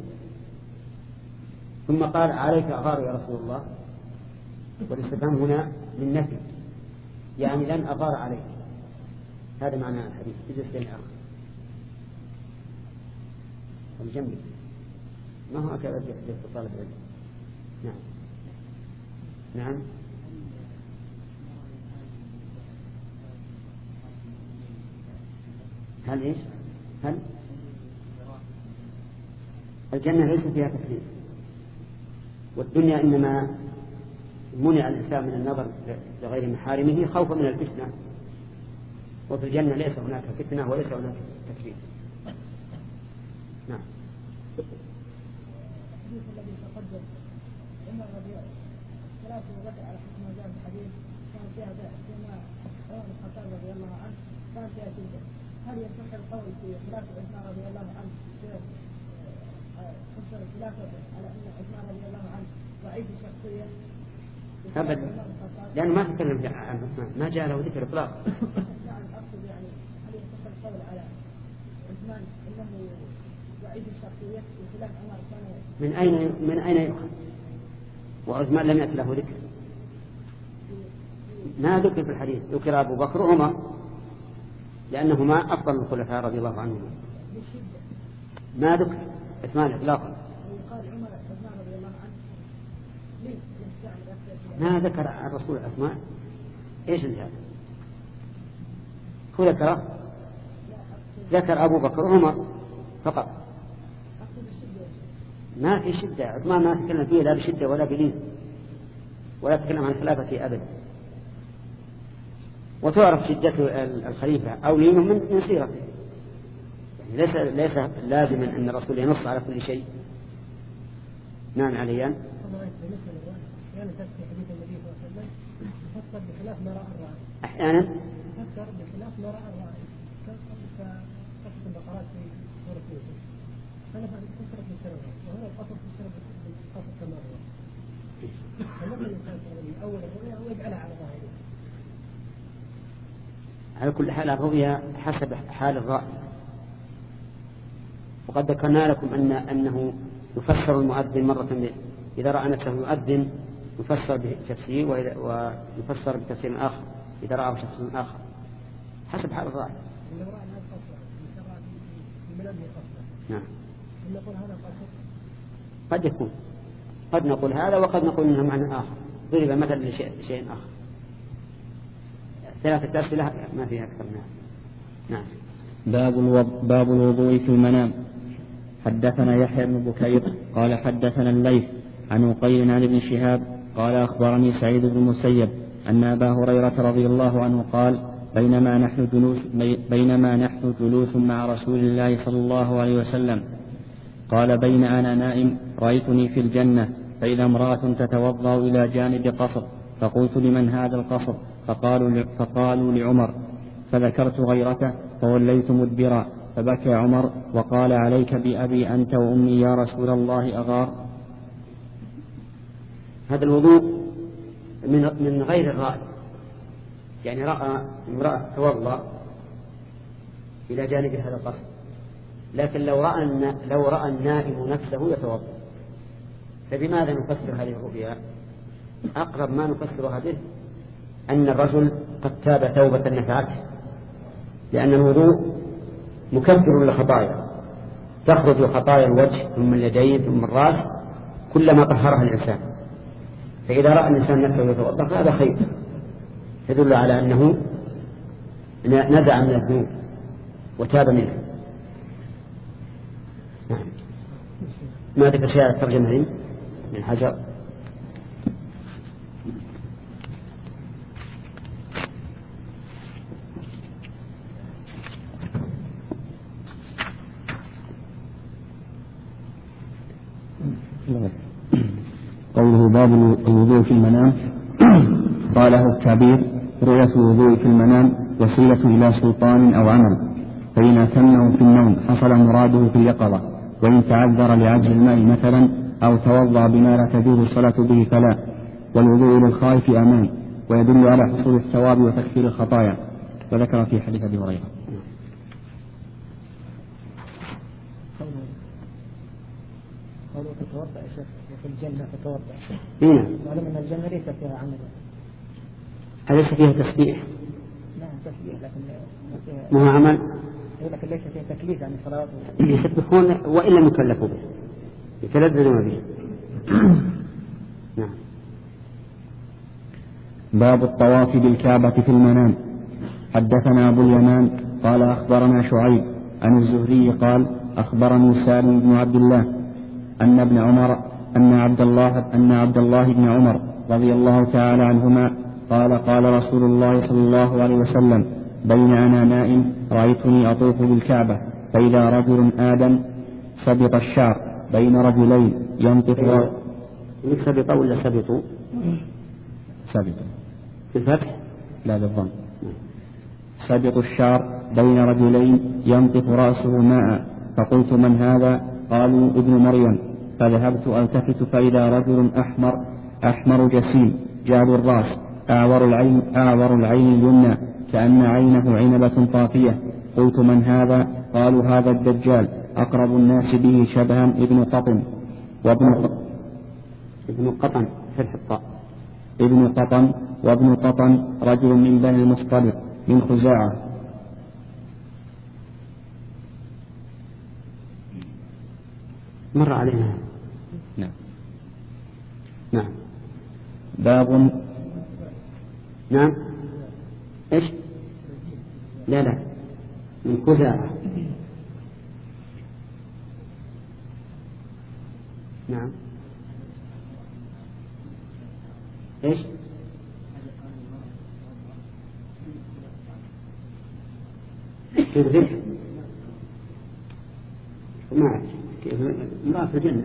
A: ثم قال: عليك أغار يا رسول الله، والاستفهام هنا للنفي، يعني لن أغار عليك. هذا معنى الحديث في جزء آخر. الجنبي ما هو هكذا جزء طالب العلم. نعم نعم. هل إيش؟ هل الجنة ليس فيها تكليف، والدنيا إنما منع الإنسان من النظر لغير محارمه خوفا من الفتنة، وفي الجنة ليس هناك فتنة وليس هناك تكليف. نعم.
B: الحديث الذي تقدم عمر رضي ثلاثة وذكر على حكم جاء الحديث كان فيها فيما عمر بن الخطاب رضي الله عنه كان فيها شدة، هل يصح القول في خلافة عثمان رضي الله عنه خصوصا الخلافة على أن عثمان رضي الله عنه ضعيف الشخصية؟
A: أبدا، لأنه ما تكلم عن عثمان، ما جاء له ذكر إطلاق.
B: نعم، أقصد يعني هل يصح القول على عثمان أنه ضعيف الشخصية بخلاف عمر كان؟
A: من أين من أين يؤخذ؟ وعثمان لم يأت له ذكر، ما ذكر في الحديث، ذكر أبو بكر وعمر لأنهما أفضل من الخلفاء رضي الله عنهم، ما ذكر عثمان إطلاقا.
B: قال عمر عثمان رضي الله عنه ليه
A: ما ذكر الرسول عثمان. إيش انت هذا؟ هو ذكره؟ ذكر أبو بكر وعمر فقط، ما في شدة. عثمان ما تكلم فيه لا بشدة ولا بلين، ولا تكلم عن خلافته أبدا. وتعرف شدة الخليفة أو لينه من من سيرته، يعني ليس ليس لازما أن الرسول ينص على كل شيء. نعم عليان.
B: أحيانا تذكر حديث النبي صلى الله عليه وسلم تفسر بخلاف ما رأى الرأي.
A: أحيانا
B: تفسر بخلاف ما رأى الرأي كقصة البقرات في سورة يوسف. أنا فسرت بالسبب، وهنا القصر فسر بالقصر كما هو. فمثل الإنسان من أول الرؤيا هو يجعلها على ظاهره.
A: على كل حال الرؤيا حسب حال الرأي. وقد ذكرنا لكم أن أنه يفسر المؤذن مرة إذا رأى نفسه يؤذن يفسر بتفسير، ويفسر بتفسير آخر إذا رأى شخص آخر حسب حال الرأي. نعم. قد يكون، قد نقول هذا وقد نقول إنه معنى آخر، ضرب مثل لشيء آخر. ثلاثة أسئلة ما فيها أكثر منها. نعم.
C: باب الوضوء, باب الوضوء في المنام. حدثنا يحيى بن بكير قال حدثنا الليث عن عقيل عن ابن شهاب قال أخبرني سعيد بن المسيب أن أبا هريرة رضي الله عنه قال بينما نحن جلوس, بينما نحن جلوس مع رسول الله صلى الله عليه وسلم قال بين أنا نائم رأيتني في الجنة فإذا امرأة تتوضأ إلى جانب قصر فقلت لمن هذا القصر؟ فقالوا, فقالوا لعمر، فذكرت غيرته فوليت مدبرا فبكى عمر وقال عليك بأبي أنت وأمي يا رسول الله أغار.
A: هذا الوضوء من من غير الرأي، يعني رأى امرأة توضأ إلى جانب هذا القصر، لكن لو رأى لو رأى النائم نفسه يتوضأ، فبماذا نفسر هذه الرؤيا؟ أقرب ما نفسرها به أن الرجل قد تاب توبة نفعته، لأن الوضوء مكفر للخطايا، تخرج خطايا الوجه ثم اليدين ثم الرأس كلما طهرها الإنسان. فإذا رأى الإنسان نفسه يتوضأ فهذا خير، يدل على أنه نزع من الذنوب وتاب منه. ما ذكر شيء على الترجمة من حجر.
C: قوله باب الوضوء في المنام. قاله التعبير رؤية الوضوء في المنام وسيلة إلى سلطان أو عمل، فإن أتمه في النوم حصل مراده في اليقظة، وإن تعذر لعجز الماء مثلا أو توضأ بما لا تجوز الصلاة به فلا. والوضوء للخائف أمان، ويدل على حصول الثواب وتكفير الخطايا. وذكر في حديث أبي هريرة.
B: قالوا تتوضأ شيخ في الجنة تتوضأ.
A: هنا.
B: معلوم أن الجنة ليس فيها عمل.
A: أليس فيها تسبيح؟
B: نعم تسبيح لكن
A: ما هو عمل.
B: لكن ليس فيها تكليف عن الصلاة.
A: يسبحون وإن لم يكلفوا به، يتلذذون به. نعم.
C: باب الطواف بالكعبة في المنام. حدثنا أبو اليمان قال أخبرنا شعيب عن الزهري قال أخبرني سالم بن عبد الله أن ابن عمر أن عبد الله أن عبد الله بن عمر رضي الله تعالى عنهما قال قال رسول الله صلى الله عليه وسلم بين أنا نائم رأيتني أطوف بالكعبة فإذا رجل آدم سبط الشعر بين رجلين ينطق.
A: سبط ولا سبطوا؟
C: سبط
A: بالفتح؟
C: لا بالضم. سبط الشعر بين رجلين ينطف رأسه ماء، فقلت من هذا؟ قالوا ابن مريم، فذهبت ألتفت فإذا رجل أحمر أحمر جسيم جاد الرأس أعور العين أعور العين اليمنى كأن عينه عنبة طافية. قلت من هذا؟ قالوا هذا الدجال، أقرب الناس به شبها ابن قطن وابن
A: ابن قطن فتح الطاء
C: ابن قطن وابن قطن رجل من بني المصطلق من خزاعة.
A: مر علينا.
C: نعم.
A: نعم.
C: باب.
A: نعم. ايش؟ لا لا من خزاعة. نعم. ايش؟ كيف ذكر؟ ما أعرف كيف امرأة في الجنة.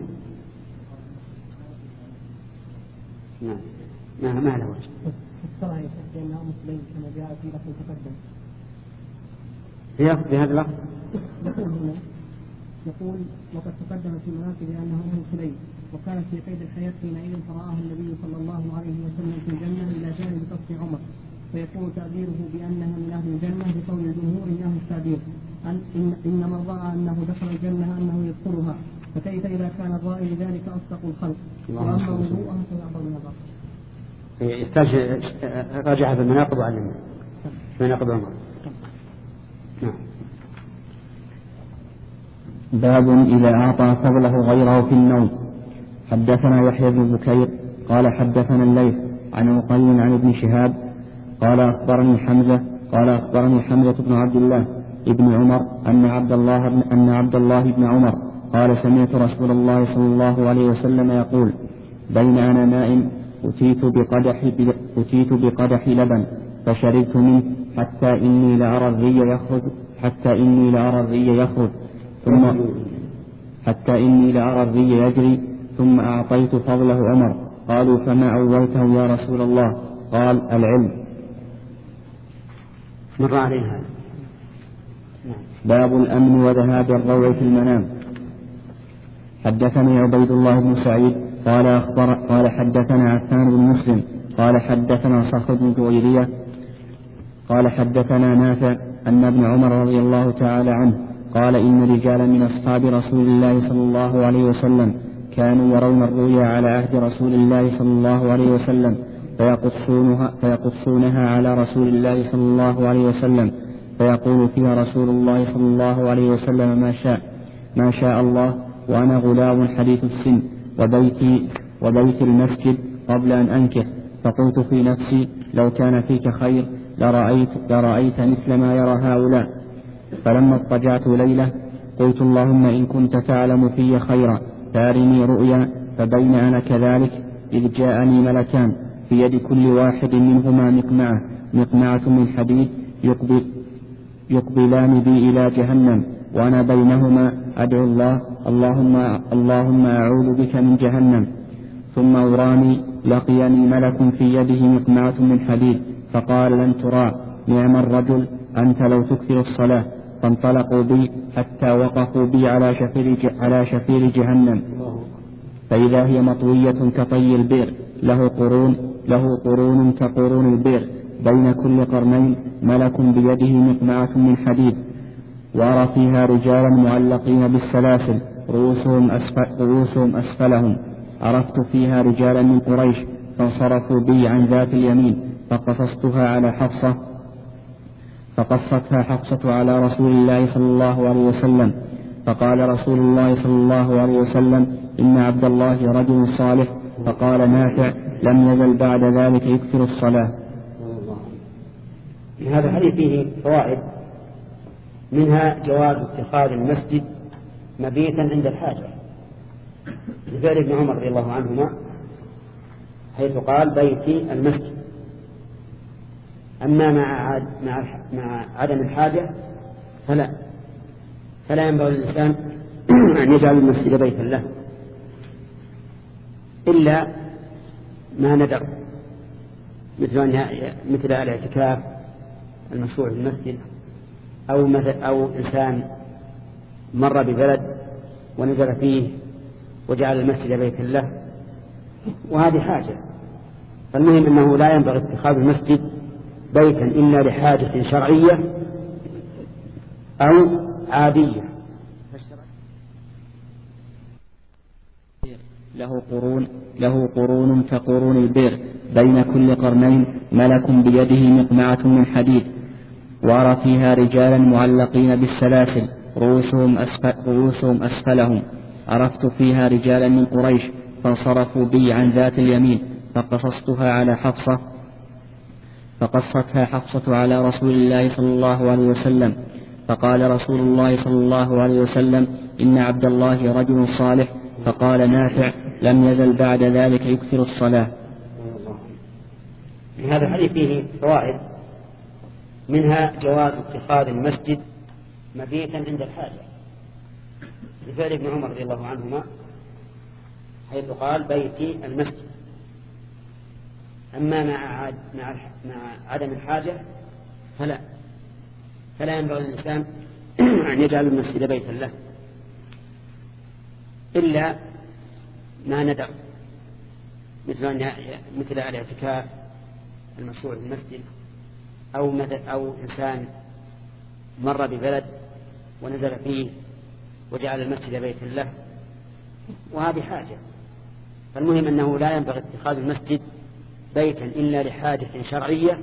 A: نعم. ما ما له وجه.
B: الصلاة بأنها مسلم كما جاء في لفظ تقدم.
A: هي في هذا اللفظ.
B: يقول هنا يقول وقد تقدم في مناقب أنها أم سليم، وكانت في قيد الحياة حينئذ فرآها النبي صلى الله عليه وسلم في الجنة إلى جانب قصر عمر، فيكون تعبيره بأنها من أهل الجنة بقول الجمهور من أهل التعبير أن إن, إن من رأى أنه دخل الجنة أنه يدخلها، فكيف إذا كان الرائي لذلك أصدق الخلق؟ وأما وضوءها فيعظم النظر.
A: يحتاج راجعها في المناقب وعلمها مناقب عمر. نعم.
C: باب إذا أعطى فضله غيره في النوم. حدثنا يحيى بن بكير قال حدثنا الليث عن عقيل عن ابن شهاب قال أخبرني حمزة قال أخبرني حمزة بن عبد الله ابن عمر أن عبد الله بن أن عبد الله بن عمر قال سمعت رسول الله صلى الله عليه وسلم يقول بين أنا نائم أتيت بقدح أتيت بقدح لبن فشربت منه حتى إني لأرى الري يخرج حتى إني لأرى الري يخرج ثم حتى إني لأرى الري يجري ثم أعطيت فضله عمر. قالوا فما أولته يا رسول الله؟ قال العلم.
A: مر عليها.
C: باب الأمن وذهاب الروع في المنام. حدثني عبيد الله بن سعيد قال أخبر قال حدثنا عفان بن مسلم قال حدثنا صخر بن جويرية قال حدثنا نافع أن ابن عمر رضي الله تعالى عنه قال إن رجالا من أصحاب رسول الله صلى الله عليه وسلم كانوا يرون الرؤيا على عهد رسول الله صلى الله عليه وسلم فيقصونها, فيقصونها على رسول الله صلى الله عليه وسلم فيقول فيها رسول الله صلى الله عليه وسلم ما شاء ما شاء الله وأنا غلام حديث السن وبيتي, وبيت المسجد قبل أن أنكح. فقلت في نفسي لو كان فيك خير لرأيت, لرأيت مثل ما يرى هؤلاء. فلما اضطجعت ليلة قلت اللهم إن كنت تعلم في خيرا فارني رؤيا. فبين أنا كذلك إذ جاءني ملكان في يد كل واحد منهما مقمعة مقمعة من حديد يقبل يقبلان بي إلى جهنم وأنا بينهما أدعو الله اللهم, اللهم أعوذ بك من جهنم. ثم أراني لقيني ملك في يده مقمعة من حديد فقال لن ترى نعم الرجل أنت لو تكثر الصلاة. فانطلقوا بي حتى وقفوا بي على شفير, على شفير جهنم فإذا هي مطوية كطي البئر له قرون له قرون كقرون البئر بين كل قرنين ملك بيده مقمعة من حديد وأرى فيها رجالا معلقين بالسلاسل رؤوسهم, أسفل رؤوسهم أسفلهم. عرفت فيها رجالا من قريش فانصرفوا بي عن ذات اليمين فقصصتها على حفصة فقصتها حفصة على رسول الله صلى الله عليه وسلم. فقال رسول الله صلى الله عليه وسلم إن عبد الله رجل صالح. فقال نافع لم يزل بعد ذلك يكثر الصلاة.
A: هذا الحديث فيه فوائد منها جواز اتخاذ المسجد مبيتا عند الحاجة لفعل ابن عمر رضي الله عنهما حيث قال بيتي المسجد. أما مع, مع, مع عدم الحاجة فلا فلا ينبغي للإنسان أن يجعل المسجد بيتا له إلا ما ندر مثل, مثل الاعتكاف المشروع في المسجد، أو, أو إنسان مر ببلد ونزل فيه وجعل المسجد بيتا له، وهذه حاجة. فالمهم أنه لا ينبغي اتخاذ المسجد بيتا إلا لحاجة شرعية أو عادية.
C: له قرون له قرون كقرون البئر، بين كل قرنين ملك بيده مقمعة من حديد، وأرى فيها رجالا معلقين بالسلاسل رؤوسهم أسفل رؤوسهم أسفلهم. عرفت فيها رجالا من قريش فانصرفوا بي عن ذات اليمين، فقصصتها على حفصة فقصتها حفصة على رسول الله صلى الله عليه وسلم، فقال رسول الله صلى الله عليه وسلم: إن عبد الله رجل صالح. فقال نافع: لم يزل بعد ذلك يكثر الصلاة.
A: هذا الحديث فيه فوائد، منها جواز اتخاذ المسجد مبيتا عند الحاجة، لفعل ابن عمر رضي الله عنهما حيث قال: بيتي المسجد. أما مع مع عدم الحاجة فلا فلا ينبغي للإنسان أن يجعل المسجد بيتا له إلا ما ندر، مثل أن مثل الاعتكاف المشروع في المسجد، أو أو إنسان مر ببلد ونزل فيه وجعل المسجد بيتا له، وهذه حاجة. فالمهم أنه لا ينبغي اتخاذ المسجد بيتا إلا لحاجة شرعية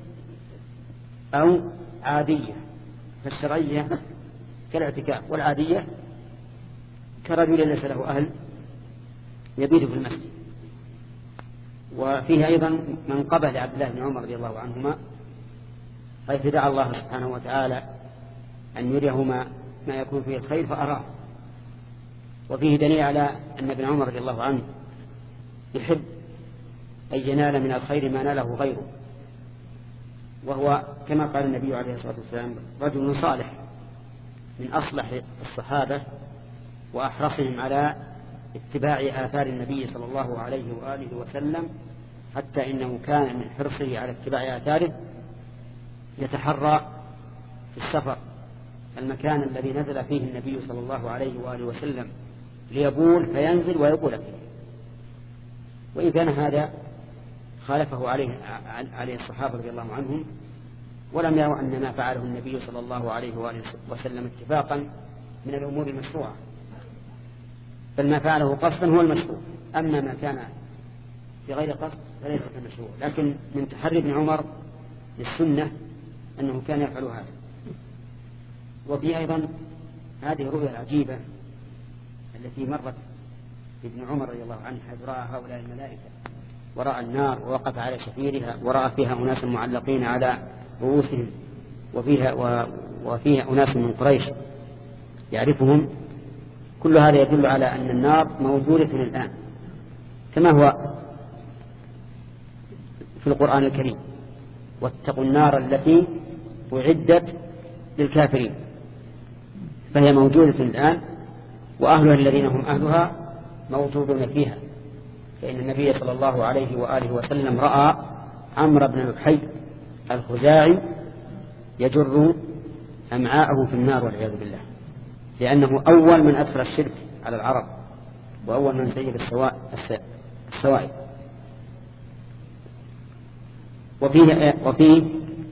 A: أو عادية. فالشرعية كالاعتكاف، والعادية كرجل ليس له أهل يبيت في المسجد. وفيه أيضا منقبة لعبد الله بن عمر رضي الله عنهما حيث دعا الله سبحانه وتعالى أن يريهما ما يكون فيه الخير فأراه. وفيه دليل على أن ابن عمر رضي الله عنه يحب أن ينال من الخير ما ناله غيره، وهو كما قال النبي عليه الصلاة والسلام: رجل صالح من أصلح الصحابة وأحرصهم على اتباع آثار النبي صلى الله عليه وآله وسلم، حتى إنه كان من حرصه على اتباع آثاره يتحرى في السفر المكان الذي نزل فيه النبي صلى الله عليه وآله وسلم ليبول فينزل ويبول فيه. وإن كان هذا خالفه عليه عليه الصحابة رضي الله عنهم، ولم يروا أن ما فعله النبي صلى الله عليه وآله وسلم اتفاقا من الأمور المشروعة، بل ما فعله قصدا هو المشروع، أما ما كان في غير قصد فليس كمشروع. لكن من تحري ابن عمر للسنة أنه كان يفعل هذا. وفي أيضا هذه الرؤيا العجيبة التي مرت ابن عمر رضي الله عنه حيث رأى هؤلاء الملائكة ورأى النار ووقف على شفيرها ورأى فيها أناس معلقين على رؤوسهم، وفيها, وفيها أناس من قريش يعرفهم. كل هذا يدل على أن النار موجودة الآن كما هو في القرآن الكريم: واتقوا النار التي أعدت للكافرين. فهي موجودة الآن، وأهلها الذين هم أهلها موجودون فيها. فإن النبي صلى الله عليه وآله وسلم رأى عمرو بن لحي الخزاعي يجر أمعاءه في النار والعياذ بالله، لأنه أول من أدخل الشرك على العرب، وأول من سيب السوائب. وفيه, وفيه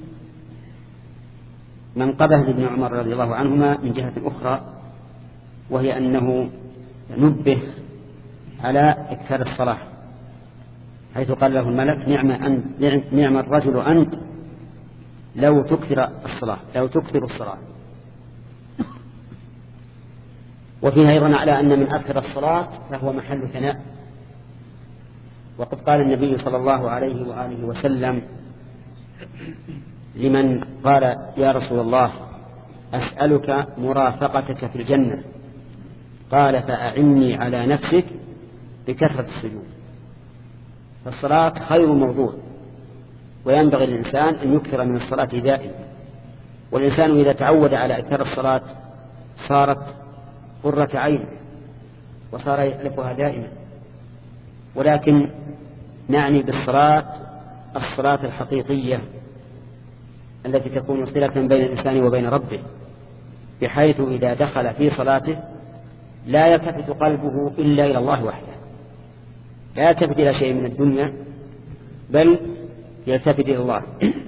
A: منقبة لابن عمر رضي الله عنهما من جهة أخرى، وهي أنه نبه على إكثار الصلاة، حيث قال له الملك: نعم, أنت نعم الرجل أنت لو تكثر الصلاة لو تكثر الصلاة. وفيه أيضا على أن من أكثر الصلاة فهو محل ثناء، وقد قال النبي صلى الله عليه وآله وسلم لمن قال: يا رسول الله أسألك مرافقتك في الجنة، قال: فأعني على نفسك بكثرة السجود. فالصلاة خير موضوع، وينبغي الإنسان أن يكثر من الصلاة دائما. والإنسان إذا تعود على إكثار الصلاة صارت قرة عين وصار يألفها دائما. ولكن نعني بالصلاة الصلاة الحقيقية التي تكون صلة بين الإنسان وبين ربه، بحيث إذا دخل في صلاته لا يلتفت قلبه إلا إلى الله وحده، لا يلتفت إلى شيء من الدنيا، بل يلتفت إلى الله.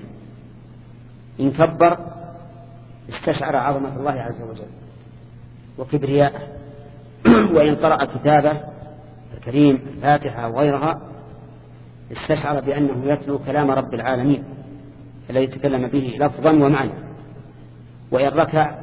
A: إن كبر استشعر عظمة الله عز وجل وكبرياءه، وإن قرأ كتابه الكريم الفاتحة وغيرها استشعر بأنه يتلو كلام رب العالمين الذي تكلم به لفظا ومعنى، وإن ركع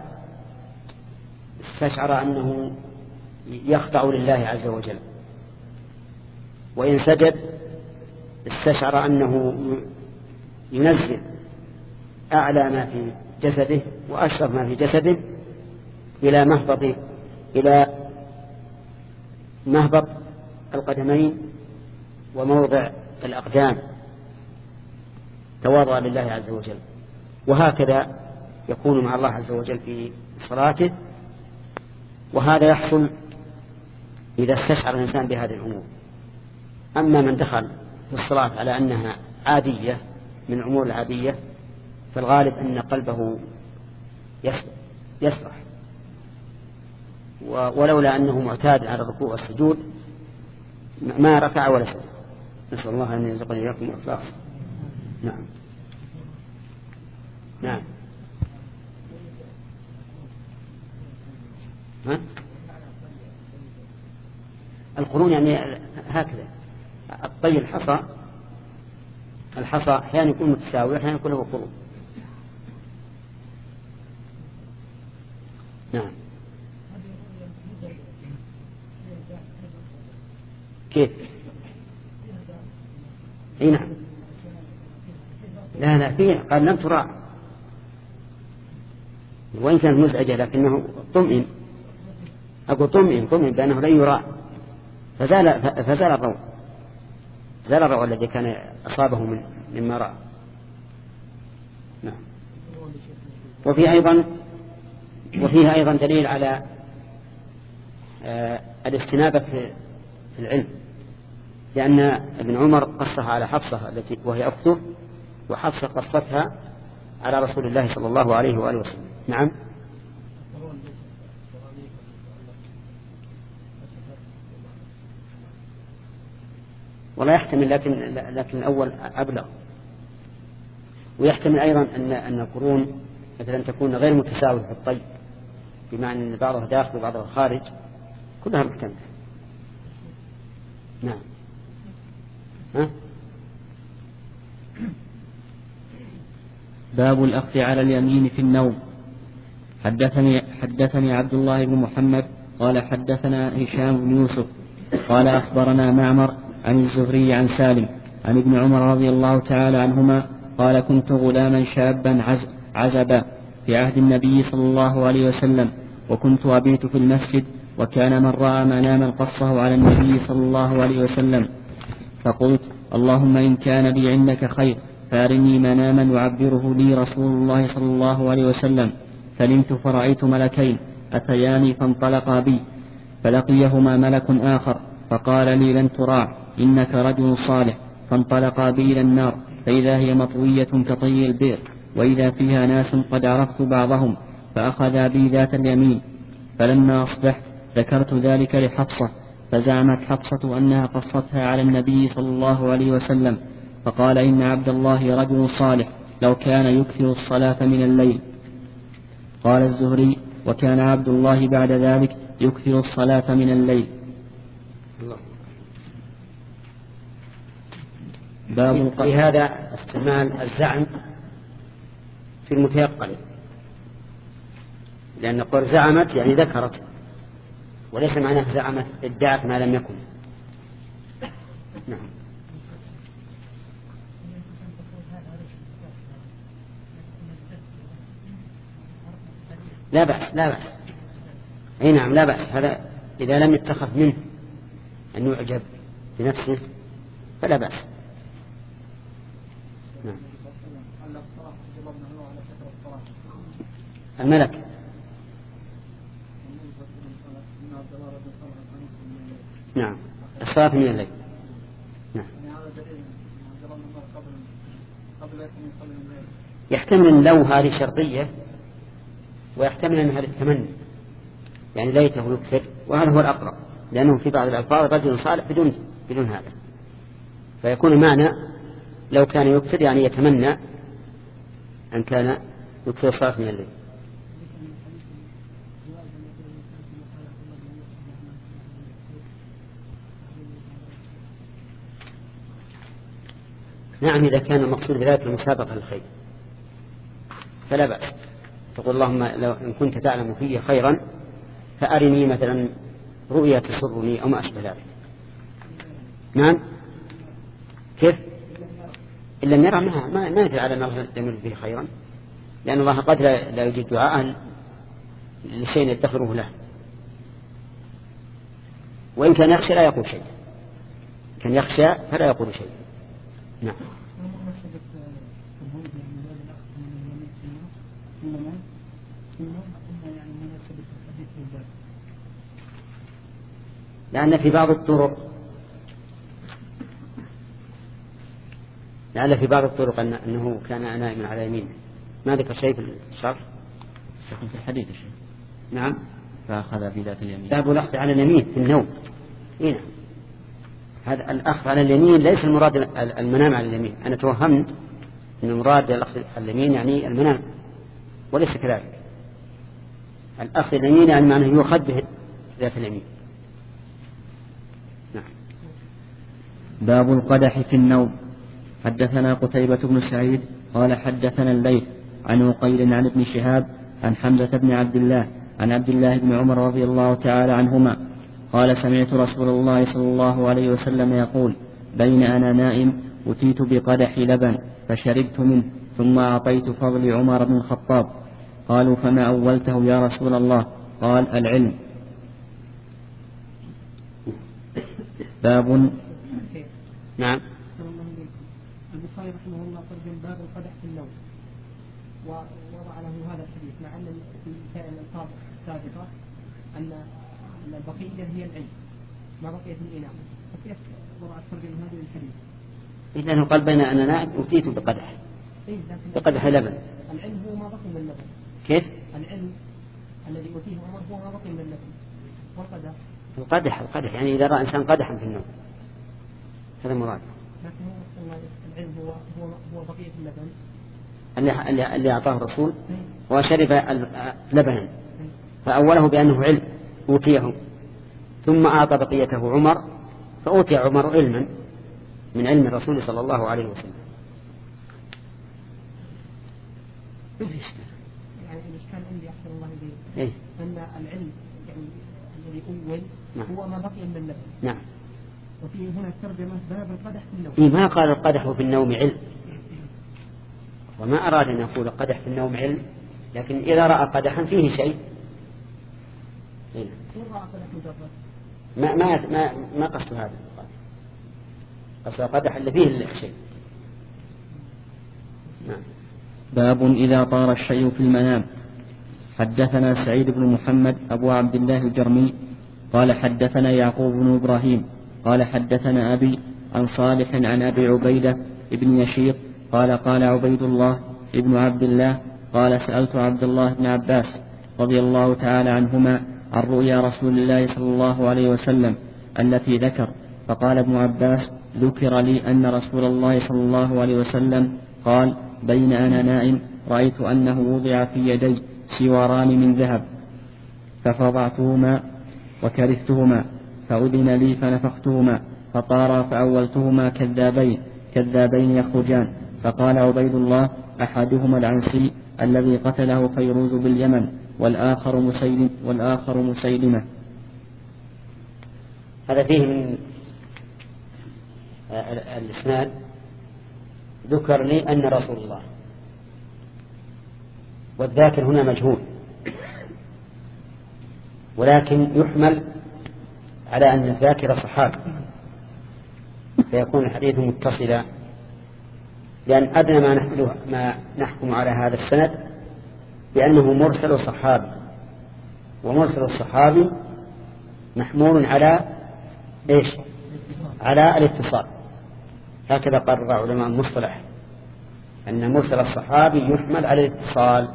A: استشعر أنه يخضع لله عز وجل، وإن سجد استشعر أنه ينزل أعلى ما في جسده وأشرف ما في جسده إلى مهبط إلى مهبط القدمين وموضع الأقدام، تواضع لله عز وجل. وهكذا يكون مع الله عز وجل في صلاته، وهذا يحصل إذا استشعر الإنسان بهذه الأمور. أما من دخل في الصلاة على أنها عادية من الأمور العادية، فالغالب أن قلبه يسرح، ولولا أنه معتاد على الركوع والسجود ما ركع ولا سجد. نسأل الله أن يرزقنا إياكم الإخلاص. نعم نعم ها؟ القرون يعني هكذا الطي الحصى الحصى أحيانا يكون متساوي أحيانا يكون له قرون. نعم كيف؟ اي نعم. لا لا فيه قال لم تراع، وإن كانت مزعجة لكنه طمئن، أقول طمئن طمئن بأنه لن يراع، فزال فزال الروع، زال الروع الذي كان أصابه من مما رأى. نعم. وفيه أيضا وفيها أيضا دليل على آه الاستنابة في العلم، لأن ابن عمر قصها على حفصة التي وهي أخته، وحفصة قصتها على رسول الله صلى الله عليه وآله وسلم. نعم. ولا يحتمل، لكن لكن الأول أبلغ. ويحتمل أيضا أن أن القرون مثلا تكون غير متساوية في الطي، بمعنى أن بعضها داخل وبعضها خارج، كلها محتملة. نعم. ها؟
C: باب الأخذ على اليمين في النوم. حدثني حدثني عبد الله بن محمد قال حدثنا هشام بن يوسف قال أخبرنا معمر عن الزهري عن سالم عن ابن عمر رضي الله تعالى عنهما قال كنت غلاما شابا عز عزبا في عهد النبي صلى الله عليه وسلم، وكنت أبيت في المسجد، وكان من رأى مناما قصه على النبي صلى الله عليه وسلم، فقلت اللهم إن كان لي عندك خير فارني مناما يعبره لي رسول الله صلى الله عليه وسلم. فنمت فرأيت ملكين أتياني فانطلقا بي، فلقيهما ملك آخر فقال لي لن تراع إنك رجل صالح، فانطلقا بي إلى النار فإذا هي مطوية كطي البئر، وإذا فيها ناس قد عرفت بعضهم، فأخذا بي ذات اليمين. فلما أصبحت ذكرت ذلك لحفصة، فزعمت حفصة أنها قصتها على النبي صلى الله عليه وسلم، فقال إن عبد الله رجل صالح لو كان يكثر الصلاة من الليل. قال الزهري وكان عبد الله بعد ذلك يكثر الصلاة من الليل.
A: باب في هذا استعمال الزعم في المتيقن، لأن قول زعمت يعني ذكرت، وليس معناه زعمت ادعت ما لم يكن. نعم. لا بأس لا بأس أي نعم لا بأس، هذا إذا لم يتخذ منه أن يعجب بنفسه فلا بأس. نعم. الملك نعم الصلاة من الليل. نعم. يحتمل أن لو هذه شرطية، ويحتمل أن هذا التمني، يعني ليته يكثر، وهذا هو الأقرب، لأنه في بعض الألفاظ رجل صالح بدون بدون هذا، فيكون المعنى لو كان يكثر يعني يتمنى أن كان يكثر الصلاة من الليل. نعم، إذا كان المقصود بذلك المسابقة للخير فلا بأس، تقول اللهم لو إن كنت تعلم فيه خيرا فأرني مثلا رؤيا تسرني أو ما أشبه ذلك. نعم، كيف؟ إن لم يرى ما ما ندري على أن الله لم يرد به خيرا، لأن الله قد لا يجد دعاء لشيء يدخره له، وإن كان يخشى لا يقول شيء، كان يخشى فلا يقول شيء. نعم. لأن في بعض الطرق لعل في بعض الطرق أنه كان نائما على يمينه، ما ذكر شيء في الشرح
C: في الحديث الشيء.
A: نعم،
C: فأخذ بذات اليمين.
A: باب الأخذ على اليمين في النوم. هنا هذا الأخذ على اليمين ليس المراد المنام على اليمين، أنا توهمت أن المراد الأخذ على اليمين يعني المنام، وليس كذلك. الأخذ على اليمين يعني معناه يؤخذ به ذات اليمين. نعم.
C: باب القدح في النوم. حدثنا قتيبة بن سعيد قال حدثنا الليث عن عقيل عن ابن شهاب عن حمزة بن عبد الله عن عبد الله بن عمر رضي الله تعالى عنهما قال سمعت رسول الله صلى الله عليه وسلم يقول بين أنا نائم أتيت بقدح لبن فشربت منه ثم أعطيت فضل عمر بن الخطاب. قالوا فما أولته يا رسول الله؟ قال العلم. باب.
A: نعم.
B: البخاري رحمه الله ترجم باب القدح في النوم، ووضع له هذا الحديث، مع أن في الألفاظ السابقة أن البقية هي العلم ما بقيت الإناء، فكيف وضع الترجمة هذه الحديث؟
A: إذا قال بين أنا نائم أتيت بقدح بقدح لبن.
B: العلم هو ما بقي من اللبن.
A: كيف؟
B: العلم الذي أتيه عمر هو ما بقي من اللبن، والقدح
A: القدح القدح يعني إذا رأى إنسان قدحا في النوم، هذا مراد.
B: لكن هو العلم هو هو هو بقية اللبن
A: اللي اللي أعطاه الرسول وشرب لبنا، فأوله بأنه علم أوتيه، ثم أعطى بقيته عمر فأوتي عمر علما من علم الرسول صلى الله عليه وسلم.
B: يعني الإشكال عندي أحسن الله إليه
A: إيه؟
B: أن العلم يعني الذي أول
A: نعم.
B: هو ما بقي من اللبن.
A: نعم.
B: وفي هنا ترجمة باب القدح في النوم.
A: إيه، ما قال القدح في النوم علم، وما أراد أن يقول القدح في النوم علم، لكن إذا رأى قدحا فيه شيء. إيه؟ ما ما ما ما قصد هذا، قصد القدح اللي فيه شيء. نعم.
C: باب إذا طار الشيء في المنام. حدثنا سعيد بن محمد أبو عبد الله الجرمي قال حدثنا يعقوب بن إبراهيم قال حدثنا أبي عن صالح عن أبي عبيدة ابن يشيط قال قال عبيد الله ابن عبد الله قال سألت عبد الله بن عباس رضي الله تعالى عنهما عن رؤيا رسول الله صلى الله عليه وسلم التي ذكر، فقال ابن عباس ذكر لي أن رسول الله صلى الله عليه وسلم قال بين أنا نائم رأيت أنه وضع في يدي سواران من ذهب ففضعتهما وكرهتهما فأذن لي فنفختهما فطارا فأولتهما كذابين كذابين يخرجان. فقال عبيد الله أحدهما العنسي الذي قتله فيروز باليمن والآخر مسيلم والآخر مسيلمة.
A: هذا فيه من الإسناد ذكر لي أن رسول الله، والذاكر هنا مجهول، ولكن يحمل على أن الذاكر صحابي فيكون الحديث متصلا، لأن أدنى ما نحمله ما نحكم على هذا السند بأنه مرسل صحابي، ومرسل الصحابي محمول على إيش؟ على الاتصال، هكذا قرر علماء المصطلح أن مرسل الصحابي يحمل على الاتصال.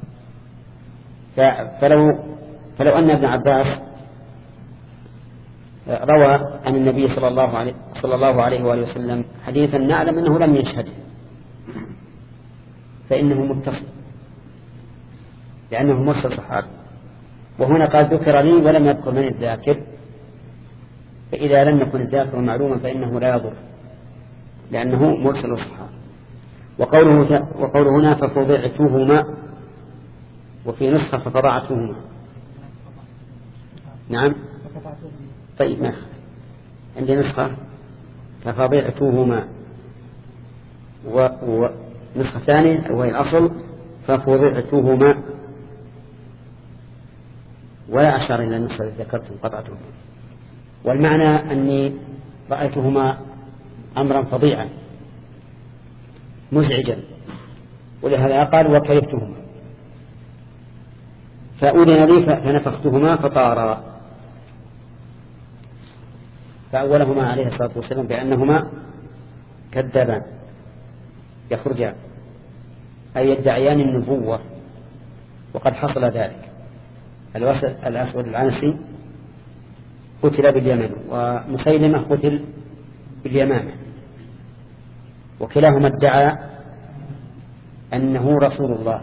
A: فلو, فلو أن ابن عباس روى عن النبي صلى الله عليه, صلى الله عليه وآله وسلم حديثا نعلم أنه لم يشهده فإنه متصل لأنه مرسل صحابي. وهنا قال ذكر لي ولم يذكر من الذاكر، فإذا لم يكن الذاكر معلوما فإنه لا يضر لأنه مرسل الصحابة. وقوله, وقوله هنا ففضعتهما، وفي نسخة ففضعتهما. نعم طيب ما عندي نسخة ففضعتهما، ونسخة ثانية وهي الأصل ففضعتهما، ولا أشار إلى النسخة التي ذكرتم قطعتهما. والمعنى أني رأيتهما أمرا فظيعا مزعجا، ولهذا قال وكرهتهما فأذن لي فنفختهما فطارا. فأولهما عليه الصلاة والسلام بأنهما كذبان يخرجان أي يدعيان النبوة، وقد حصل ذلك. الأسود العنسي قتل باليمن، ومسيلمة قتل باليمامة، وكلاهما ادعى أنه رسول الله.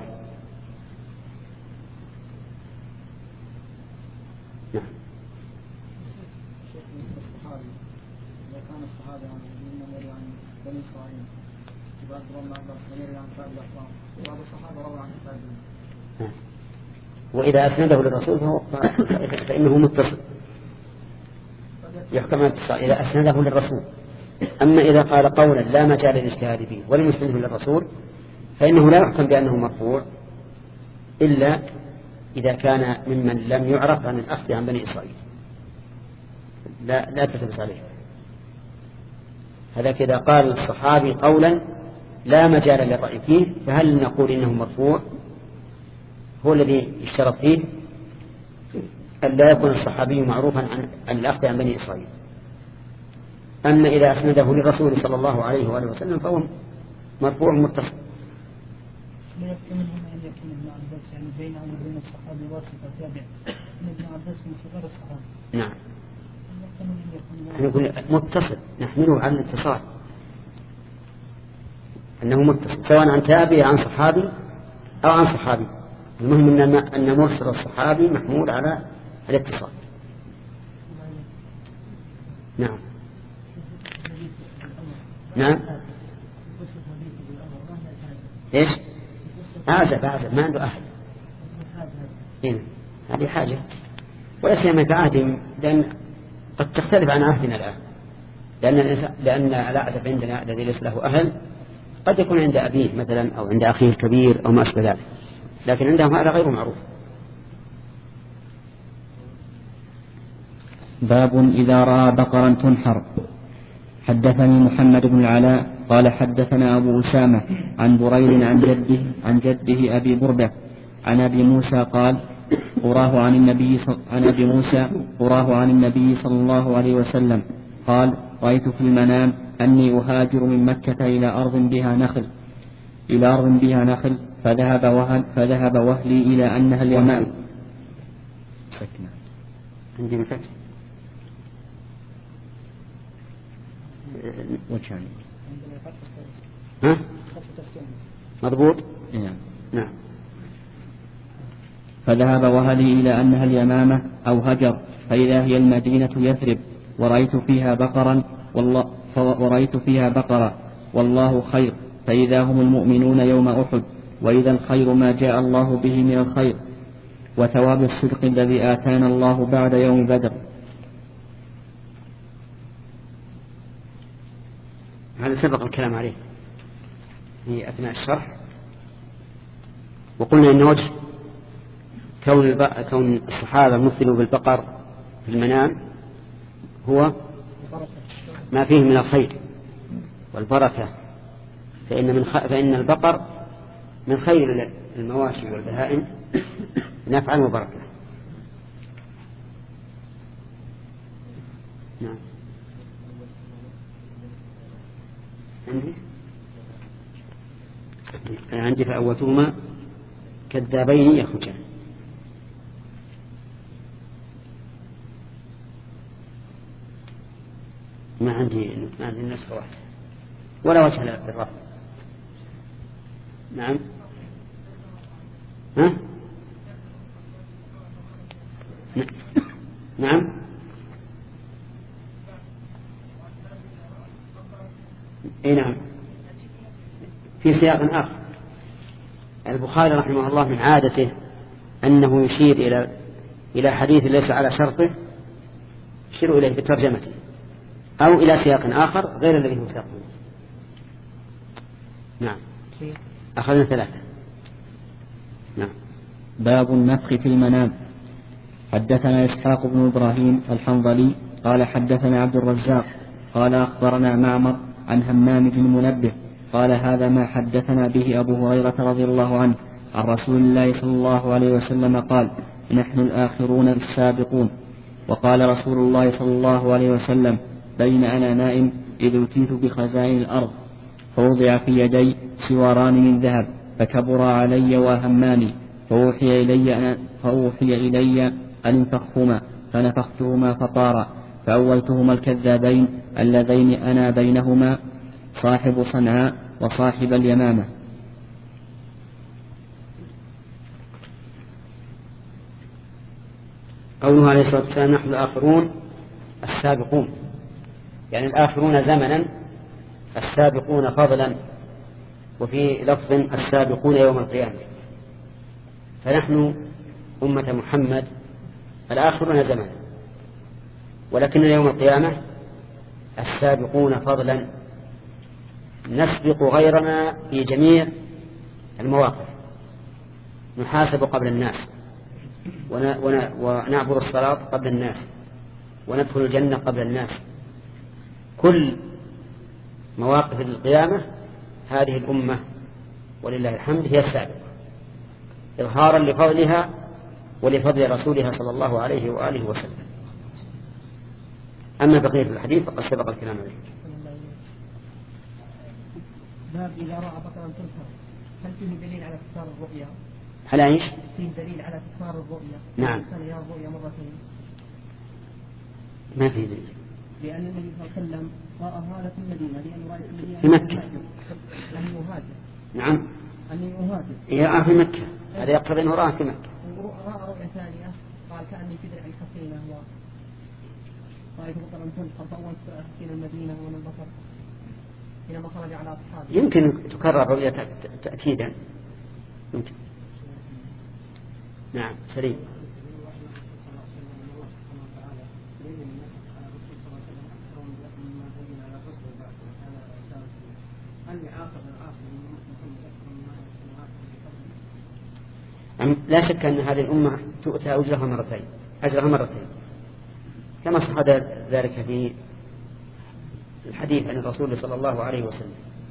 A: نعم. وإذا أسنده للرسول فهو فإنه متصل يحكم الاتصال إذا أسنده للرسول. أما إذا قال قولا لا مجال للاجتهاد فيه ولم يسنده للرسول فإنه لا يحكم بأنه مرفوع إلا إذا كان ممن لم يعرف عن الأخذ عن بني إسرائيل، لا لا تلتبس عليه. هذا كذا قال الصحابي قولا لا مجال للرأي فيه، فهل نقول إنه مرفوع؟ هو الذي اشترط فيه أن لا يكون الصحابي معروفا عن, عن الأخذ عن بني إسرائيل. أما إذا أسنده للرسول صلى الله عليه وآله وسلم فهو مرفوع متصل.
B: لا يكفي منهم أن يكون ابن عباس يعني بينه وبين الصحابي واسطة تابع من ابن عباس من صغار الصحابة.
A: نعم. نقول متصل نحمله على الاتصال أنه متصل سواء عن تابع عن صحابي أو عن صحابي، المهم أن أن مرسل الصحابي محمول على الاتصال. نعم نعم ايش عازب عازب ما عنده أحد هنا، هذه حاجة ولا سيما كعهد، لأن قد تختلف عن عهدنا الآن، لأن لأن العازب عندنا الذي ليس له أهل قد يكون عند أبيه مثلا أو عند أخيه الكبير أو ما أشبه ذلك، لكن عندهم هذا غير معروف.
C: باب إذا رأى بقرا تنحر. حدثني محمد بن العلاء قال حدثنا أبو أسامة عن بريد عن جده عن جده أبي بردة عن أبي موسى قال قراه عن النبي عن أبي موسى قراه عن النبي صلى الله عليه وسلم قال رأيت في المنام أني أهاجر من مكة إلى أرض بها نخل إلى أرض بها نخل فذهب وهل فذهب وهلي إلى أنها اليمن.
A: سكنة عندي مفتح وجهان ها مضبوط.
C: نعم
A: نعم.
C: فذهب وهلي إلى أنها اليمامة أو هجر فإذا هي المدينة يثرب ورأيت فيها بقرا والله ورأيت فيها بقرا والله خير فإذا هم المؤمنون يوم أحد وإذا الخير ما جاء الله به من الخير وثواب الصدق الذي آتانا الله بعد يوم بدر.
A: هذا سبق الكلام عليه في أثناء الشرح، وقلنا إن وجه كون, كون الصحابة مثلوا بالبقر في المنام هو ما فيه من الخير والبركة، فإن, من خ... فإن البقر من خير المواشي والبهائم نفعا وبركة. نعم عندي عندي فأولتهما كذابين يخرجان. ما عندي ما عندي نسخة واحدة ولا وجه للرفع. نعم. ها؟ نعم. اي نعم في سياق آخر. البخاري رحمه الله من عادته أنه يشير إلى إلى حديث ليس على شرطه يشير إليه بترجمته أو إلى سياق آخر غير الذي هو سياقه. نعم. أخذنا ثلاثة. نعم.
C: باب النفخ في المنام. حدثنا إسحاق بن إبراهيم الحنظلي قال حدثنا عبد الرزاق قال أخبرنا معمر عن همام بن منبه قال هذا ما حدثنا به أبو هريرة رضي الله عنه عن رسول الله صلى الله عليه وسلم قال نحن الآخرون السابقون. وقال رسول الله صلى الله عليه وسلم بين أنا نائم إذ أتيت بخزائن الأرض فوضع في يدي سواران من ذهب فكبر علي وهماني فأوحي إلي أن, فأوحي إلي أن انفخهما فنفختهما فطارا فأولتهما الكذابين اللذين أنا بينهما صاحب صنعاء وصاحب اليمامة.
A: قوله عليه الصلاة والسلام نحن الآخرون السابقون يعني الآخرون زمنا السابقون فضلا وفي لفظ السابقون يوم القيامة. فنحن أمة محمد الآخرون زمنا ولكن يوم القيامة السابقون فضلا نسبق غيرنا في جميع المواقف. نحاسب قبل الناس ونعبر الصلاة قبل الناس وندخل الجنة قبل الناس. كل مواقف القيامة هذه الأمة ولله الحمد هي السابقة إظهارا لفضلها ولفضل رسولها صلى الله عليه وآله وسلم. أما بقية الحديث فقد سبق الكلام عليه.
B: باب إذا رأى بطلا تنكر هل فيه دليل على تكرار الرؤيا؟
A: هل ايش؟
B: فيه دليل على تكرار الرؤيا.
A: نعم.
B: كان يرى الرؤيا مرتين.
A: ما فيه دليل.
B: لأن النبي صلى الله عليه وسلم رأى هذا في المدينة لأنه رأى في المدينة
A: في مكة.
B: أنه يهاجر.
A: نعم.
B: أنه يهاجر.
A: يرى في مكة. هذا يقتضي أنه رأى في مكة.
B: ورأى رؤيا ثانية قال كأني في درع الحصينة ورأيت بطلا تنكر فأول سكين المدينة ومن البصر حينما خرج على أصحابه.
A: يمكن تكرر رؤية تأكيدا. يمكن. نعم سليم. لا شك أن هذه الأمة تؤتى أجرها مرتين أجرها مرتين كما صح ذلك في الحديث عن الرسول صلى الله عليه وسلم.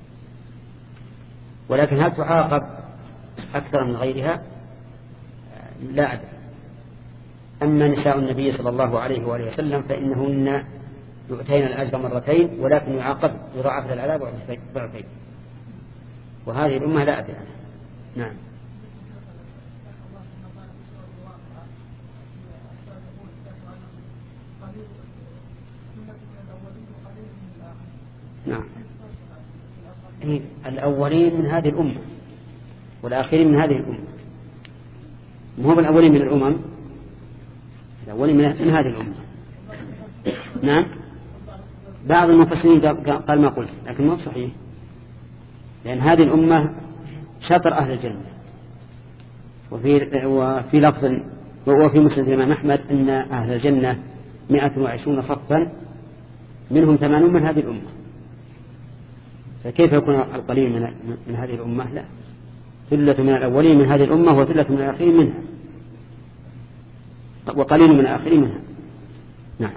A: ولكن هل تعاقب أكثر من غيرها؟ لا أدري. أما نساء النبي صلى الله عليه وآله وسلم فإنهن يؤتين الأجر مرتين ولكن يعاقب يضاعف العذاب ضعفين. وهذه الأمة لا أدري عنها. نعم. نعم. الأولين من هذه الأمة والآخرين من هذه الأمة. مو بالأولين من الأمم الأولين من هذه الأمة. نعم. بعض المفسرين قال ما قلت لكن مو صحيح لأن هذه الأمة شطر أهل الجنة. وفي, وفي لفظ وفي مسند الإمام أحمد أن أهل الجنة مئة وعشرون صفا منهم ثمانون من هذه الأمة. فكيف يكون القليل من, من هذه الأمة؟ لا، ثلة من الأولين من هذه الأمة وثلة من الآخرين منها وقليل من الآخرين منها. نعم.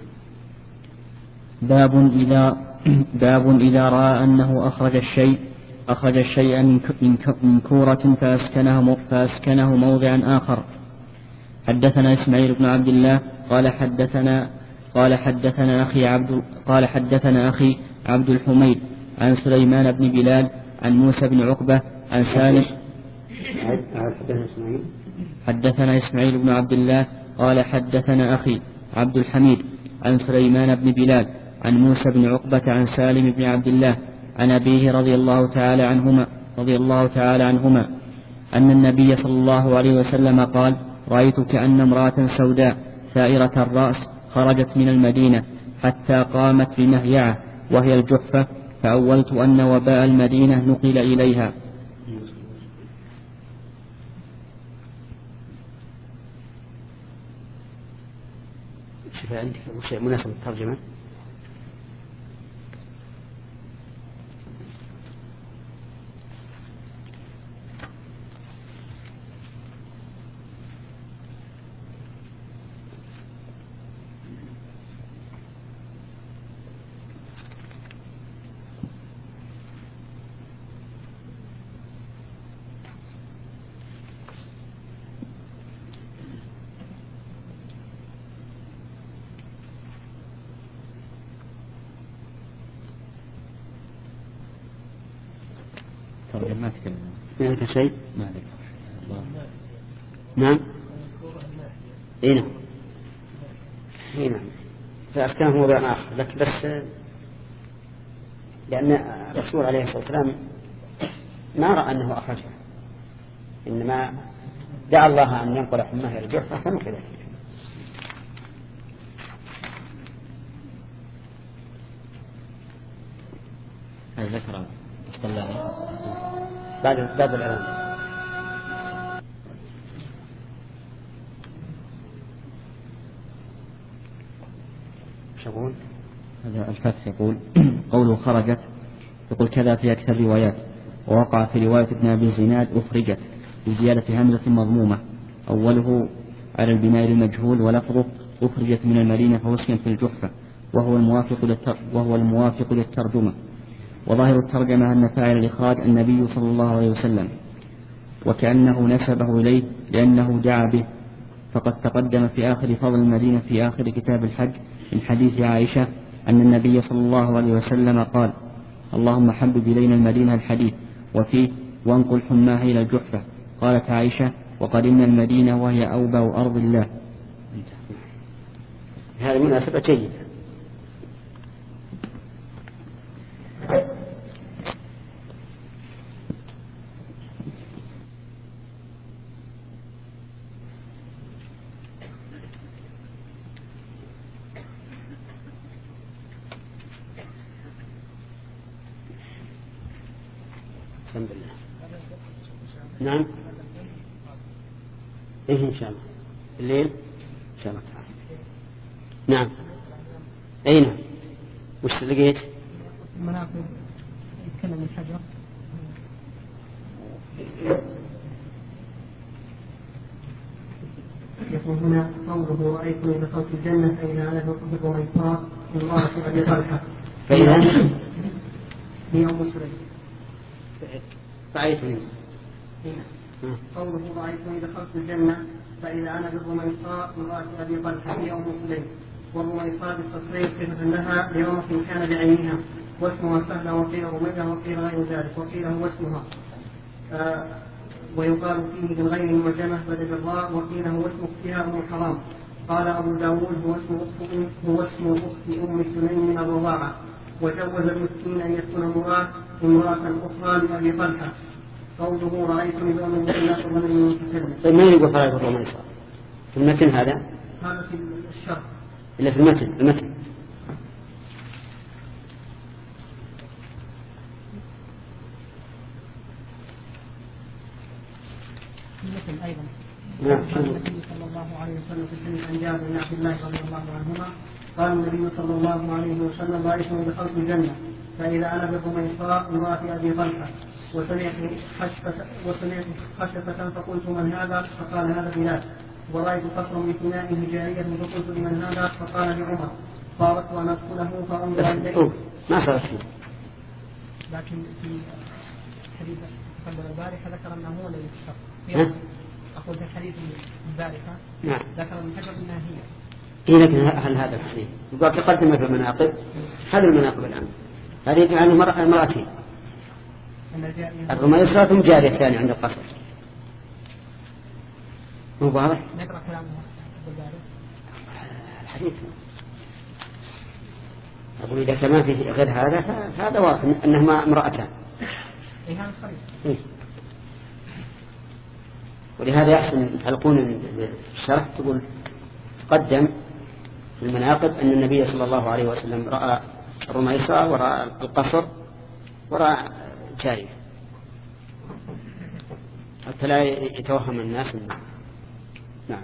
C: باب إذا باب إذا رأى أنه أخرج الشيء أخرج الشيء من كورة فأسكنه, فأسكنه موضعا آخر. حدثنا إسماعيل بن عبد الله قال حدثنا قال حدثنا أخي عبد قال حدثنا أخي عبد الحميد عن سليمان بن بلال عن موسى بن عقبة عن سالم
A: حدثنا إسماعيل
C: حدثنا إسماعيل بن عبد الله قال حدثنا أخي عبد الحميد عن سليمان بن بلال عن موسى بن عقبة عن سالم بن عبد الله عن أبيه رضي الله تعالى عنهما رضي الله تعالى عنهما أن النبي صلى الله عليه وسلم قال: رأيت كأن امرأة سوداء ثائرة الرأس خرجت من المدينة حتى قامت بمهيعة وهي الجحفة، فأولت أن وباء المدينة نقل إليها.
A: شوف عندك شيء مناسب الترجمة.
C: ما تكلم.
A: ما عندك شيء؟
C: ما عليك.
A: نعم. إيه نعم. إيه نعم. فأحكام هو بيان آخر، لكن بس لأن الرسول عليه الصلاة والسلام ما رأى أنه أخرجها، إنما دعا الله أن ينقل حماه إلى الجحفة فنقل.
C: هذا ذكر الله
A: بعد بعد الإعلان. شغول.
C: هذا الفتح يقول قوله خرجت يقول كذا في أكثر الروايات، ووقع في رواية ابن أبي زناد أخرجت بزيادة همزة مضمومة أوله على البناء المجهول، ولفظه أخرجت من المدينة فوسكن في الجحفة، وهو الموافق للتر... وهو الموافق للترجمة. وظاهر الترجمة أن فاعل الإخراج النبي صلى الله عليه وسلم، وكأنه نسبه إليه لأنه دعا به، فقد تقدم في آخر فضل المدينة في آخر كتاب الحج من حديث عائشة أن النبي صلى الله عليه وسلم قال: اللهم حبب إلينا المدينة الحديث، وفيه وانقل حماه إلى الجحفة. قالت عائشة: وقدمنا المدينة وهي أوبى أرض الله.
A: هذه مناسبة جيدة. الحمد لله. نعم. إيه إن شاء الله الليل إن شاء الله تعالى. نعم. أين وش لقيت؟
B: المناقب يتكلم الحجر. يقول هنا قوله: رأيتني دخلت الجنة فإذا أنا بكم ميسار من الله أبي طلحة.
A: فإذا
B: هي أم سليم.
A: رأيتني.
B: قوله: رأيتني دخلت الجنة فإذا أنا بالرميصاء امرأة أبي طلحة هي أم سليم. والرميصاء بالتصريف صفة لها ليوم كان بعينها، واسمها سهلة، وقيل رمية، وقيل غير ذلك، وقيل هو اسمها. آه ويقال فيه بالغير المعجمة بدل بالراء، وقيل هو اسم أختها أم حرام. قال أبو داود: هو اسم أخت هو اسم أخت أم سليم من الرضاعة. وجوز المسكين أن يكون امرأة امرأة أخرى لأبي طلحة. قوله: رأيتني بأم الله ومن المتكلم.
A: طيب ما يقول رأيت الرميصاء في المتن هذا؟
B: هذا في الشرح.
A: إلا في المتن المتن
B: المتن أيضا.
A: نعم.
B: قال النبي صلى الله عليه وسلم في الحديث عن جابر بن عبد الله رضي الله عنهما قال النبي صلى الله عليه وسلم: رأيتني دخلت الجنة فإذا أنا بالرميصاء امرأة أبي طلحة، وسمعت خشفة وسمعت خشفة فقلت: من هذا؟ فقال: هذا بلال. ورأيت قصرا بثنائه جارية فقلت: لمن هذا؟ فقال: لعمر. فأردت أن أدخله فأنظر إليه.
A: ما صارت فيه.
B: لكن في حديث تقدم البارحة ذكر أنه هو الذي اشتق. أقول في الحديث البارحة
A: نعم.
B: ذكر ابن حجر أنها هي.
A: إيه لكن هل هذا الحديث يقول تقدم في المناقب؟ هذه المناقب الآن هذه عن المرأتين. الرميصاء ثم جارية ثانية عند القصر. مو واضح؟
B: نقرأ كلامه
A: الحديث أقول إذا كان ما في غير هذا فهذا واضح أنهما امرأتان.
B: إيه هذا صحيح.
A: إيه. ولهذا يحسن حلقون الشرح تقول قدم في المناقب أن النبي صلى الله عليه وسلم رأى رميصة ورأى القصر ورأى جارية حتى لا يتوهم الناس منه. نعم.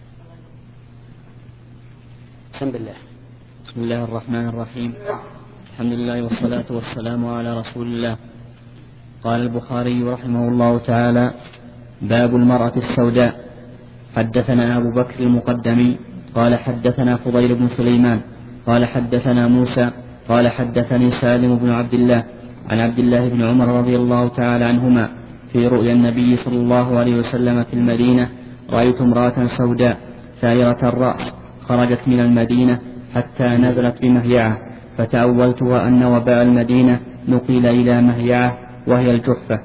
A: بسم الله.
C: بسم الله الرحمن الرحيم. الحمد لله والصلاة والسلام على رسول الله. قال البخاري رحمه الله تعالى: باب المرأة السوداء. حدثنا أبو بكر المقدمي قال حدثنا فضيل بن سليمان قال حدثنا موسى قال حدثني سالم بن عبد الله عن عبد الله بن عمر رضي الله تعالى عنهما في رؤيا النبي صلى الله عليه وسلم في المدينة: رأيت امرأة سوداء ثائرة الرأس خرجت من المدينة حتى نزلت بمهيعة، فتأولتها أن وباء المدينة نقل إلى مهيعة وهي الجحفة.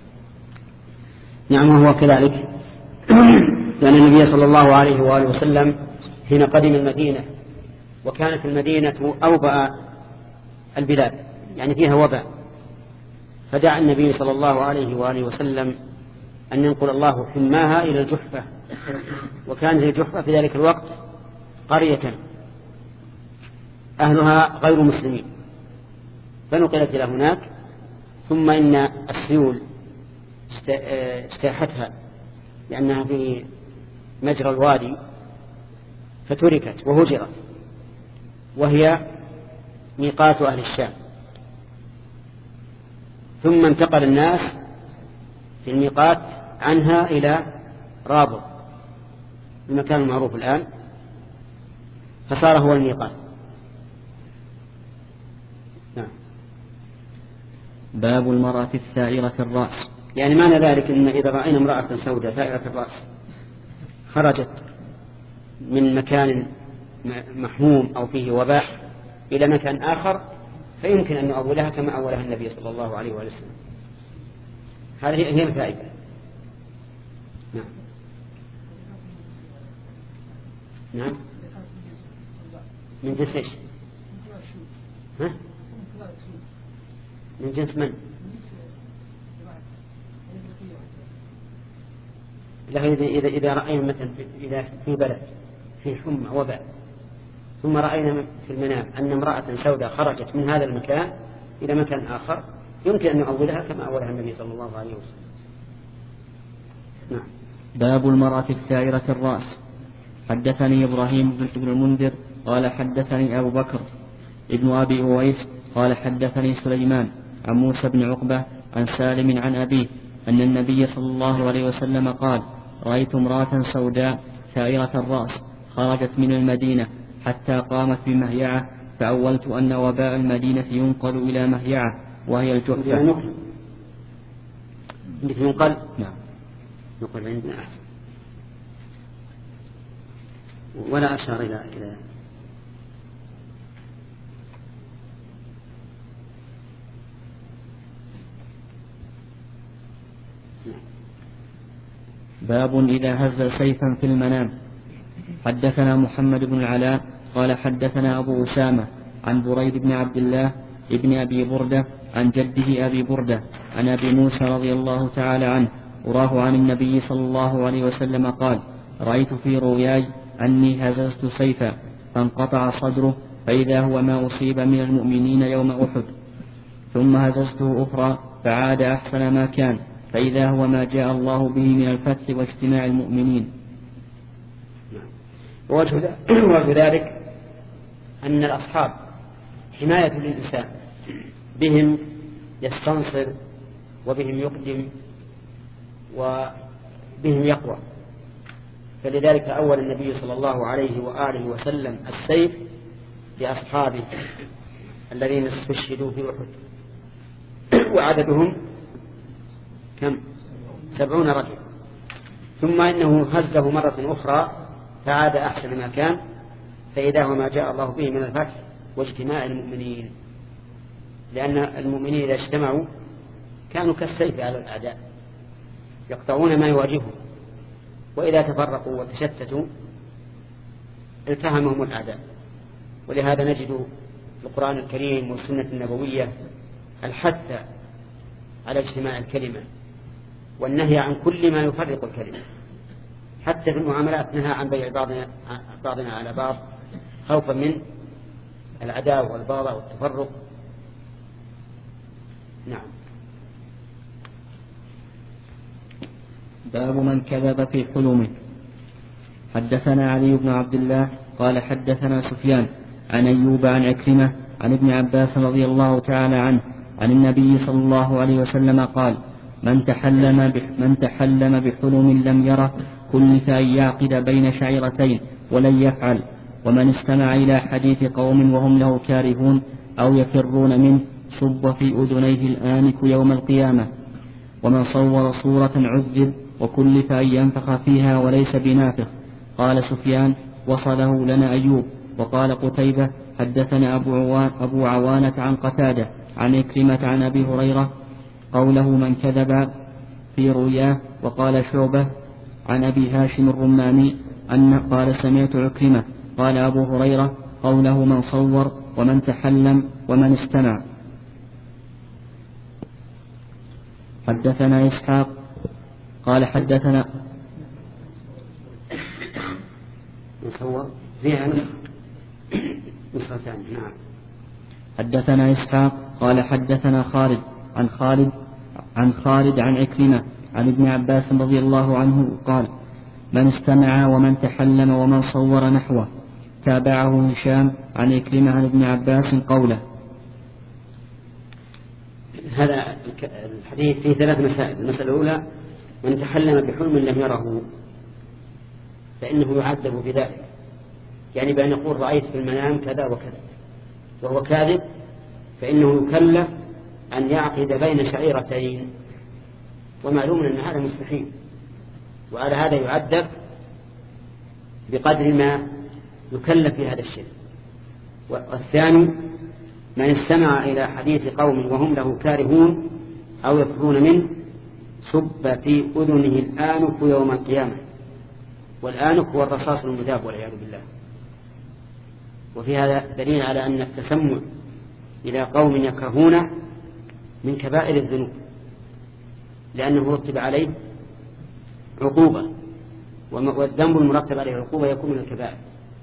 A: نعم، وهو كذلك، لأن النبي صلى الله عليه وآله وسلم حين قدم المدينة وكانت المدينة أوبأ البلاد يعني فيها وباء، فدعا النبي صلى الله عليه وآله وسلم أن ينقل الله حماها إلى الجحفة. وكانت الجحفة في ذلك الوقت قرية أهلها غير مسلمين، فنقلت إلى هناك، ثم إن السيول اجتاحتها لأنها في مجرى الوادي فتركت وهجرت، وهي ميقات أهل الشام. ثم انتقل الناس في الميقات عنها إلى رابغ، المكان المعروف الآن، فصار هو الميقات. نعم.
C: باب المرأة الثائرة الرأس.
A: يعني معنى ذلك أن إذا رأينا امرأة سوداء ثائرة الرأس خرجت من مكان محموم أو فيه وباء إلى مكان آخر، فيمكن أن نؤولها كما أولها النبي صلى الله عليه وسلم. هذه هي الفائدة. نعم. نعم. من جنس ايش؟ ها؟ من جنس من؟ إذا إذا إذا رأينا مثلا إذا في بلد في حمى وباء ثم رأينا في المنام أن امرأة سوداء خرجت من هذا المكان إلى مكان آخر، يمكن أن نؤولها كما أولها النبي صلى الله عليه وسلم. نعم.
C: باب المرأة الثائرة الرأس. حدثني إبراهيم بن المنذر قال حدثني أبو بكر ابن أبي أويس قال حدثني سليمان عن موسى بن عقبة عن سالم عن أبيه أن النبي صلى الله عليه وسلم قال: رأيت امرأة سوداء ثائرة الرأس خرجت من المدينة حتى قامت بمهيعة، فأولت أن وباء المدينة ينقل إلى مهيعة وهي الجحفة.
A: ينقل؟
C: نعم.
A: ينقل عندنا أحسن، ولا أشار إلى إلى
C: باب إذا هز سيفا في المنام. حدثنا محمد بن العلاء قال حدثنا أبو أسامة عن بريد بن عبد الله ابن أبي بردة عن جده أبي بردة عن أبي موسى رضي الله تعالى عنه وراه عن النبي صلى الله عليه وسلم قال: رأيت في رؤياي أني هززت سيفا فانقطع صدره فإذا هو ما أصيب من المؤمنين يوم أحد، ثم هززته أخرى فعاد أحسن ما كان فإذا هو ما جاء الله به من الفتح واجتماع المؤمنين.
A: ووجه ذلك أن الأصحاب حماية للإنسان، بهم يستنصر وبهم يقدم وبهم يقوى، فلذلك أول النبي صلى الله عليه وآله وسلم السيف لأصحابه الذين استشهدوا في أحد، وعددهم كم؟ سبعون رجل. ثم إنه هزه مرة أخرى فعاد أحسن ما كان فإذا هو ما جاء الله به من الفتح واجتماع المؤمنين، لأن المؤمنين إذا اجتمعوا كانوا كالسيف على الأعداء يقطعون ما يواجههم، وإذا تفرقوا وتشتتوا التهمهم الأعداء. ولهذا نجد في القرآن الكريم والسنة النبوية الحث على اجتماع الكلمة والنهي عن كل ما يفرق الكلمة. حتى في المعاملات نهى عن بيع بعضنا, بعضنا على بعض خوفا من العداوة والبغضاء والتفرق. نعم.
C: باب من كذب في حلمه. حدثنا علي بن عبد الله قال حدثنا سفيان عن أيوب عن عكرمة عن ابن عباس رضي الله تعالى عنه عن النبي صلى الله عليه وسلم قال: من تحلم من تحلم بحلم لم يره كلف أن يعقد بين شعيرتين ولن يفعل. ومن استمع إلى حديث قوم وهم له كارهون أو يفرون منه صب في أذنيه الآنك يوم القيامة. ومن صور صورة عذب وكلف أن ينفخ فيها وليس بنافخ. قال سفيان: وصله لنا أيوب. وقال قتيبة: حدثنا أبو, عوان أبو عوانة عن قتادة عن عكرمة عن أبي هريرة قوله من كذب في رؤياه. وقال شعبة عن أبي هاشم الرماني أن قال سمعت عكرمة قال أبو هريرة قوله من صور ومن تحلم ومن استمع. حدثنا إسحاق قال حدثنا
A: مصور فيها نصرتان. نعم.
C: حدثنا إسحاق قال حدثنا خالد عن خالد عن خالد عن عكرمة عن ابن عباس رضي الله عنه قال: من استمع ومن تحلم ومن صور نحوه. تابعه هشام عن عكرمة عن ابن عباس قوله.
A: هذا الحديث فيه ثلاث مسائل. المسألة الأولى: من تحلم بحلم لم يره فإنه يعذب بذلك، يعني بأن يقول رأيت في المنام كذا وكذا وهو كاذب، فإنه يكلف أن يعقد بين شعيرتين، ومعلوم أن هذا مستحيل، وعلى هذا يعذب بقدر ما يكلف في هذا الشيء. والثاني: من استمع إلى حديث قوم وهم له كارهون أو يكفرون منه صب في أذنه الآنك يوم القيامة. والآنك هو الرصاص المذاب والعياذ بالله. وفي هذا دليل على أن التسمع إلى قوم يكرهون من كبائر الذنوب، لأنه رتب عليه عقوبة، والذنب المرتب عليه عقوبة يكون من الكبائر.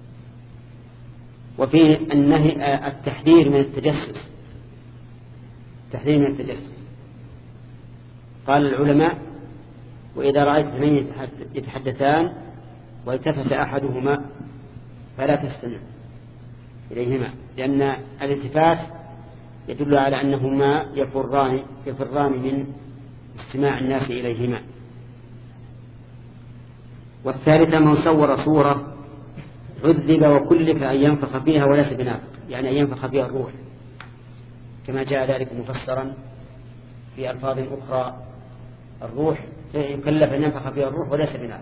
A: وفيه النهي التحذير من التجسس، التحذير من التجسس. قال العلماء: وإذا رأيت اثنين يتحدثان والتفت أحدهما فلا تستمع إليهما، لأن الالتفات يدل على أنهما يفران يفران من استماع الناس إليهما. والثالثة: من صور صورة عذب وكلف أن ينفخ فيها وليس بنافخ، يعني أن ينفخ فيها الروح، كما جاء ذلك مفسرا في ألفاظ أخرى: الروح يكلف أن ينفخ فيها الروح وليس بنافخ،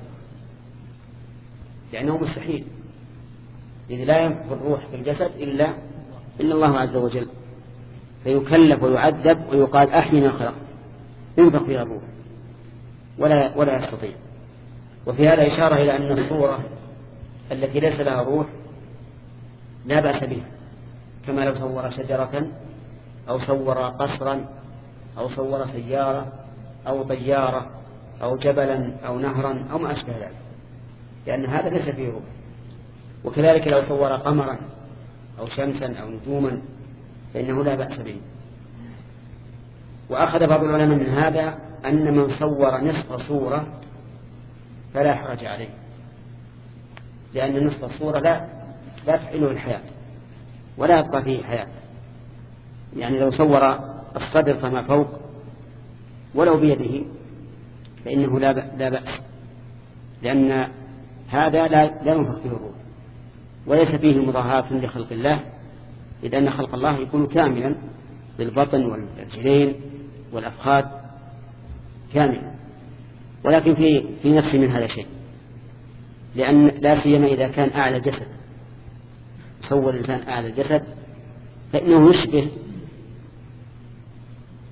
A: لأنه مستحيل، إذ لا ينفخ الروح في الجسد إلا إلا الله عز وجل، فيكلف ويعذب ويقال أحيي من خلقت، ينفخ فيها الروح ولا ولا يستطيع. وفي هذا إشارة إلى أن الصورة التي ليس لها روح لا بأس بها، كما لو صور شجرة أو صور قصرا أو صور سيارة أو طيارة أو جبلا أو نهرا أو ما أشبه ذلك، لأن هذا ليس فيه روح. وكذلك لو صور قمرا أو شمسا أو نجوما فإنه لا بأس به. وأخذ بعض العلماء من هذا أن من صور نصف صورة فلا حرج عليه، لأن نصف الصورة لا لا تحيله الحياة ولا يبقى فيه حياة. يعني لو صور الصدر فما فوق ولو بيده فإنه لا لا بأس، لأن هذا لا لا ينفخ فيه الروح وليس فيه مضاهاة لخلق الله، إذ أن خلق الله يكون كاملا بالبطن والرجلين والأفخاذ كاملا، ولكن في في نفس من هذا شيء، لأن لا سيما إذا كان أعلى الجسد، صور الإنسان أعلى الجسد فإنه يشبه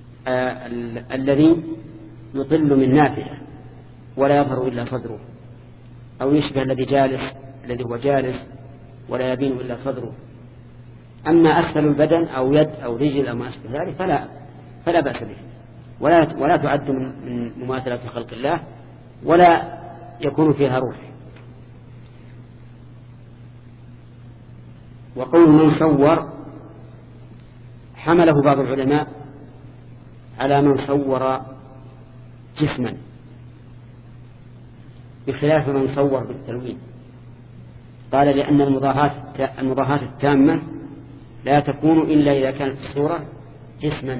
A: آه ال- الذي يطل من نافذة ولا يظهر إلا صدره، أو يشبه الذي جالس الذي هو جالس ولا يبين إلا صدره. أما أسفل البدن أو يد أو رجل أو ما أشبه ذلك فلا فلا بأس به، ولا ولا تعد من مماثلة خلق الله ولا يكون فيها روح. وقول من صور حمله بعض العلماء على من صور جسما بخلاف من صور بالتلوين. قال لأن المضاهاة التامة لا تكون إلا إذا كانت الصورة جسما،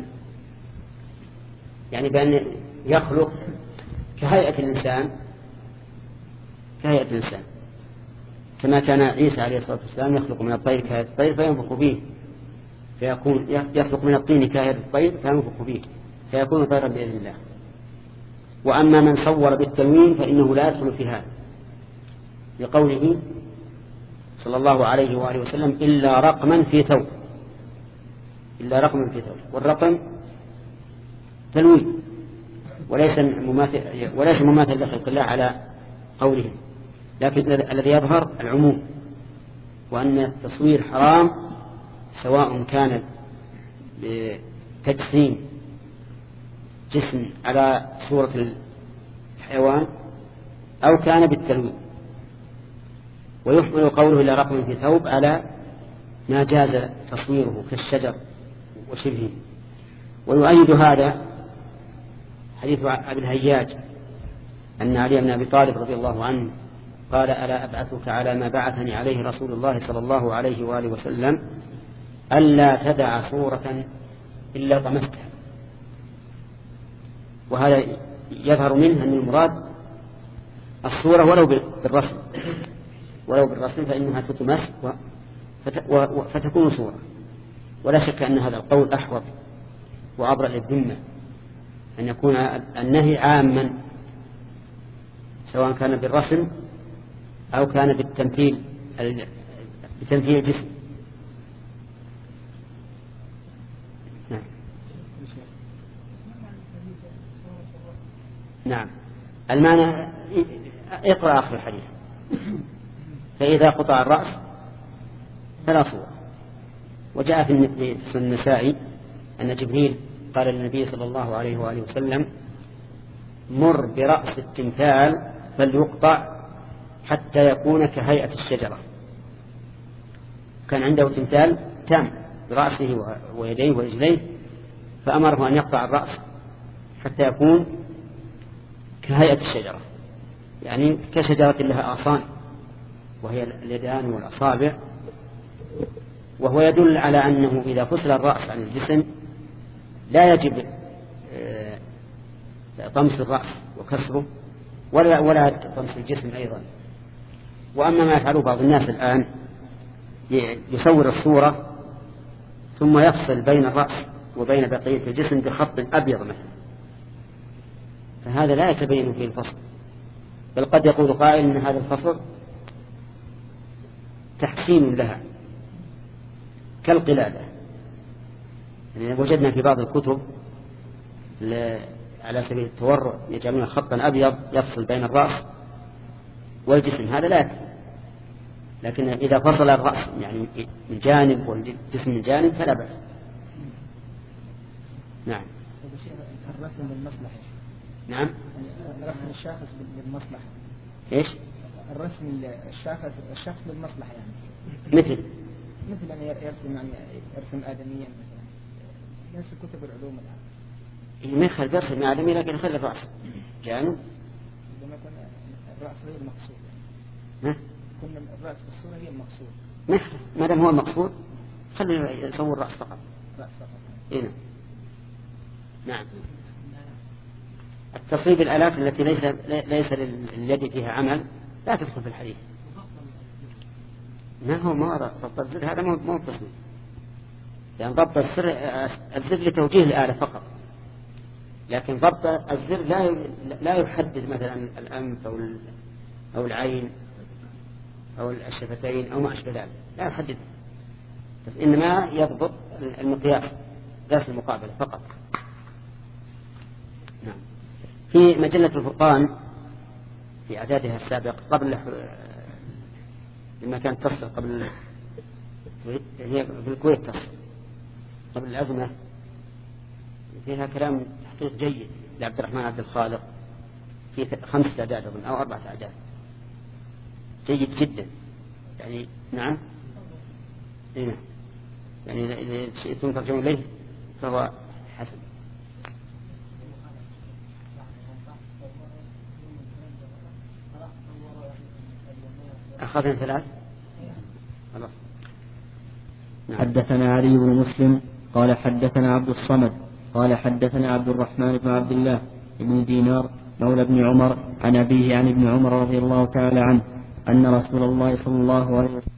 A: يعني بأن يخلق كهيئة الإنسان كهيئة الإنسان كما كان عيسى عليه الصلاة والسلام يخلق من الطير كهيئة الطير فينفخ به فيكون يخلق من الطين كهيئة الطير فينفخ به فيكون طيرا بإذن الله. وأما من صور بالتلوين فإنه لا يدخل في هذا، لقوله صلى الله عليه وآله وسلم إلا رقما في ثوب إلا رقما في ثوب والرقم تلوين وليس مماثل وليس مماثل لخلق الله على قوله، لكن الذي يظهر العموم، وأن التصوير حرام سواء كان بتجسيم جسم على صورة الحيوان أو كان بالتلوين. ويحمل قوله إلا رقم في ثوب على ما جاز تصويره كالشجر وشبهه. ويؤيد هذا حديث أبي الهياج أن علي بن أبي طالب رضي الله عنه قال ألا أبعثك على ما بعثني عليه رسول الله صلى الله عليه وآله وسلم ألا تدع صورة إلا طمستها. وهذا يظهر منه أن المراد الصورة ولو بالرسم ولو بالرسم فإنها تتمس فتكون صورة. ولا شك أن هذا القول أحوط وأبرأ للذمة، أن يكون النهي عاما سواء كان بالرسم أو كان بالتمثيل بتمثيل الجسم. نعم. نعم المعنى اقرأ آخر الحديث فإذا قطع الرأس فلا صورة. وجاء في النسائي أن جبريل قال للنبي صلى الله عليه وآله وسلم مر برأس التمثال فليقطع حتى يكون كهيئة الشجرة. كان عنده تمثال تام برأسه ويديه ورجليه فأمره أن يقطع الرأس حتى يكون كهيئة الشجرة، يعني كشجرة لها أغصان وهي اليدان والأصابع. وهو يدل على أنه إذا فصل الرأس عن الجسم لا يجب طمس الرأس وكسره ولا ولا طمس الجسم أيضا. وأما ما يفعله بعض الناس الآن يصور الصورة ثم يفصل بين الرأس وبين بقية الجسم بخط أبيض مثلا، فهذا لا يتبين فيه الفصل، بل قد يقول قائل أن هذا الفصل تحسين لها كالقلادة. يعني وجدنا في بعض الكتب على سبيل التورع يجعلون خطا أبيض يفصل بين الرأس والجسم، هذا لا يكفي. لكن إذا فصل الرأس يعني من جانب والجسم من جانب فلا بأس. نعم.
B: الرسم بالمصلحة.
A: نعم.
B: الرسم الشاخص بالمصلحة.
A: إيش؟
B: الرسم الشاخص الشخص بالمصلحة يعني.
A: مثل.
B: مثل أن يرسم يعني يرسم آدميا مثلا. نفس كتب العلوم الآن.
A: ما يخل يرسم آدمي لكن يخلي الرأس جانب.
B: عندما يكون الرأس غير المقصود.
A: ها؟
B: كنا الرأس بالصورة هي المقصود.
A: نحن ما دام هو المقصود خليه يصور رأس فقط.
B: رأس فقط.
A: إيه. نعم. التصويب الآلات التي ليس ليس لليد فيها عمل لا تدخل في الحديث. ما هو ما ضبط الزر هذا مو تصويب، يعني ضبط الزر الزر لتوجيه الآلة فقط، لكن ضبط الزر لا لا يحدد مثلا الأنف أو أو العين أو الشفتين أو ما أشبه ذلك، لا يحدد، بس إنما يضبط المقياس درس المقابلة فقط. نعم. في مجلة الفرقان في إعدادها السابق قبل لما كانت تصل قبل هي في الكويت تصل قبل الأزمة، فيها كلام تحقيق جيد لعبد الرحمن عبد الخالق في خمسة أعداد أو أربعة أعداد جيد جدا يعني. نعم إيه. يعني إذا شئتم ترجموا إليه فهو حسن. أخذنا ثلاث.
C: نعم. حدثنا علي بن مسلم قال حدثنا عبد الصمد قال حدثنا عبد الرحمن بن عبد الله بن دينار مولى ابن عمر عن أبيه عن ابن عمر رضي الله تعالى عنه أن رسول الله صلى الله عليه وسلم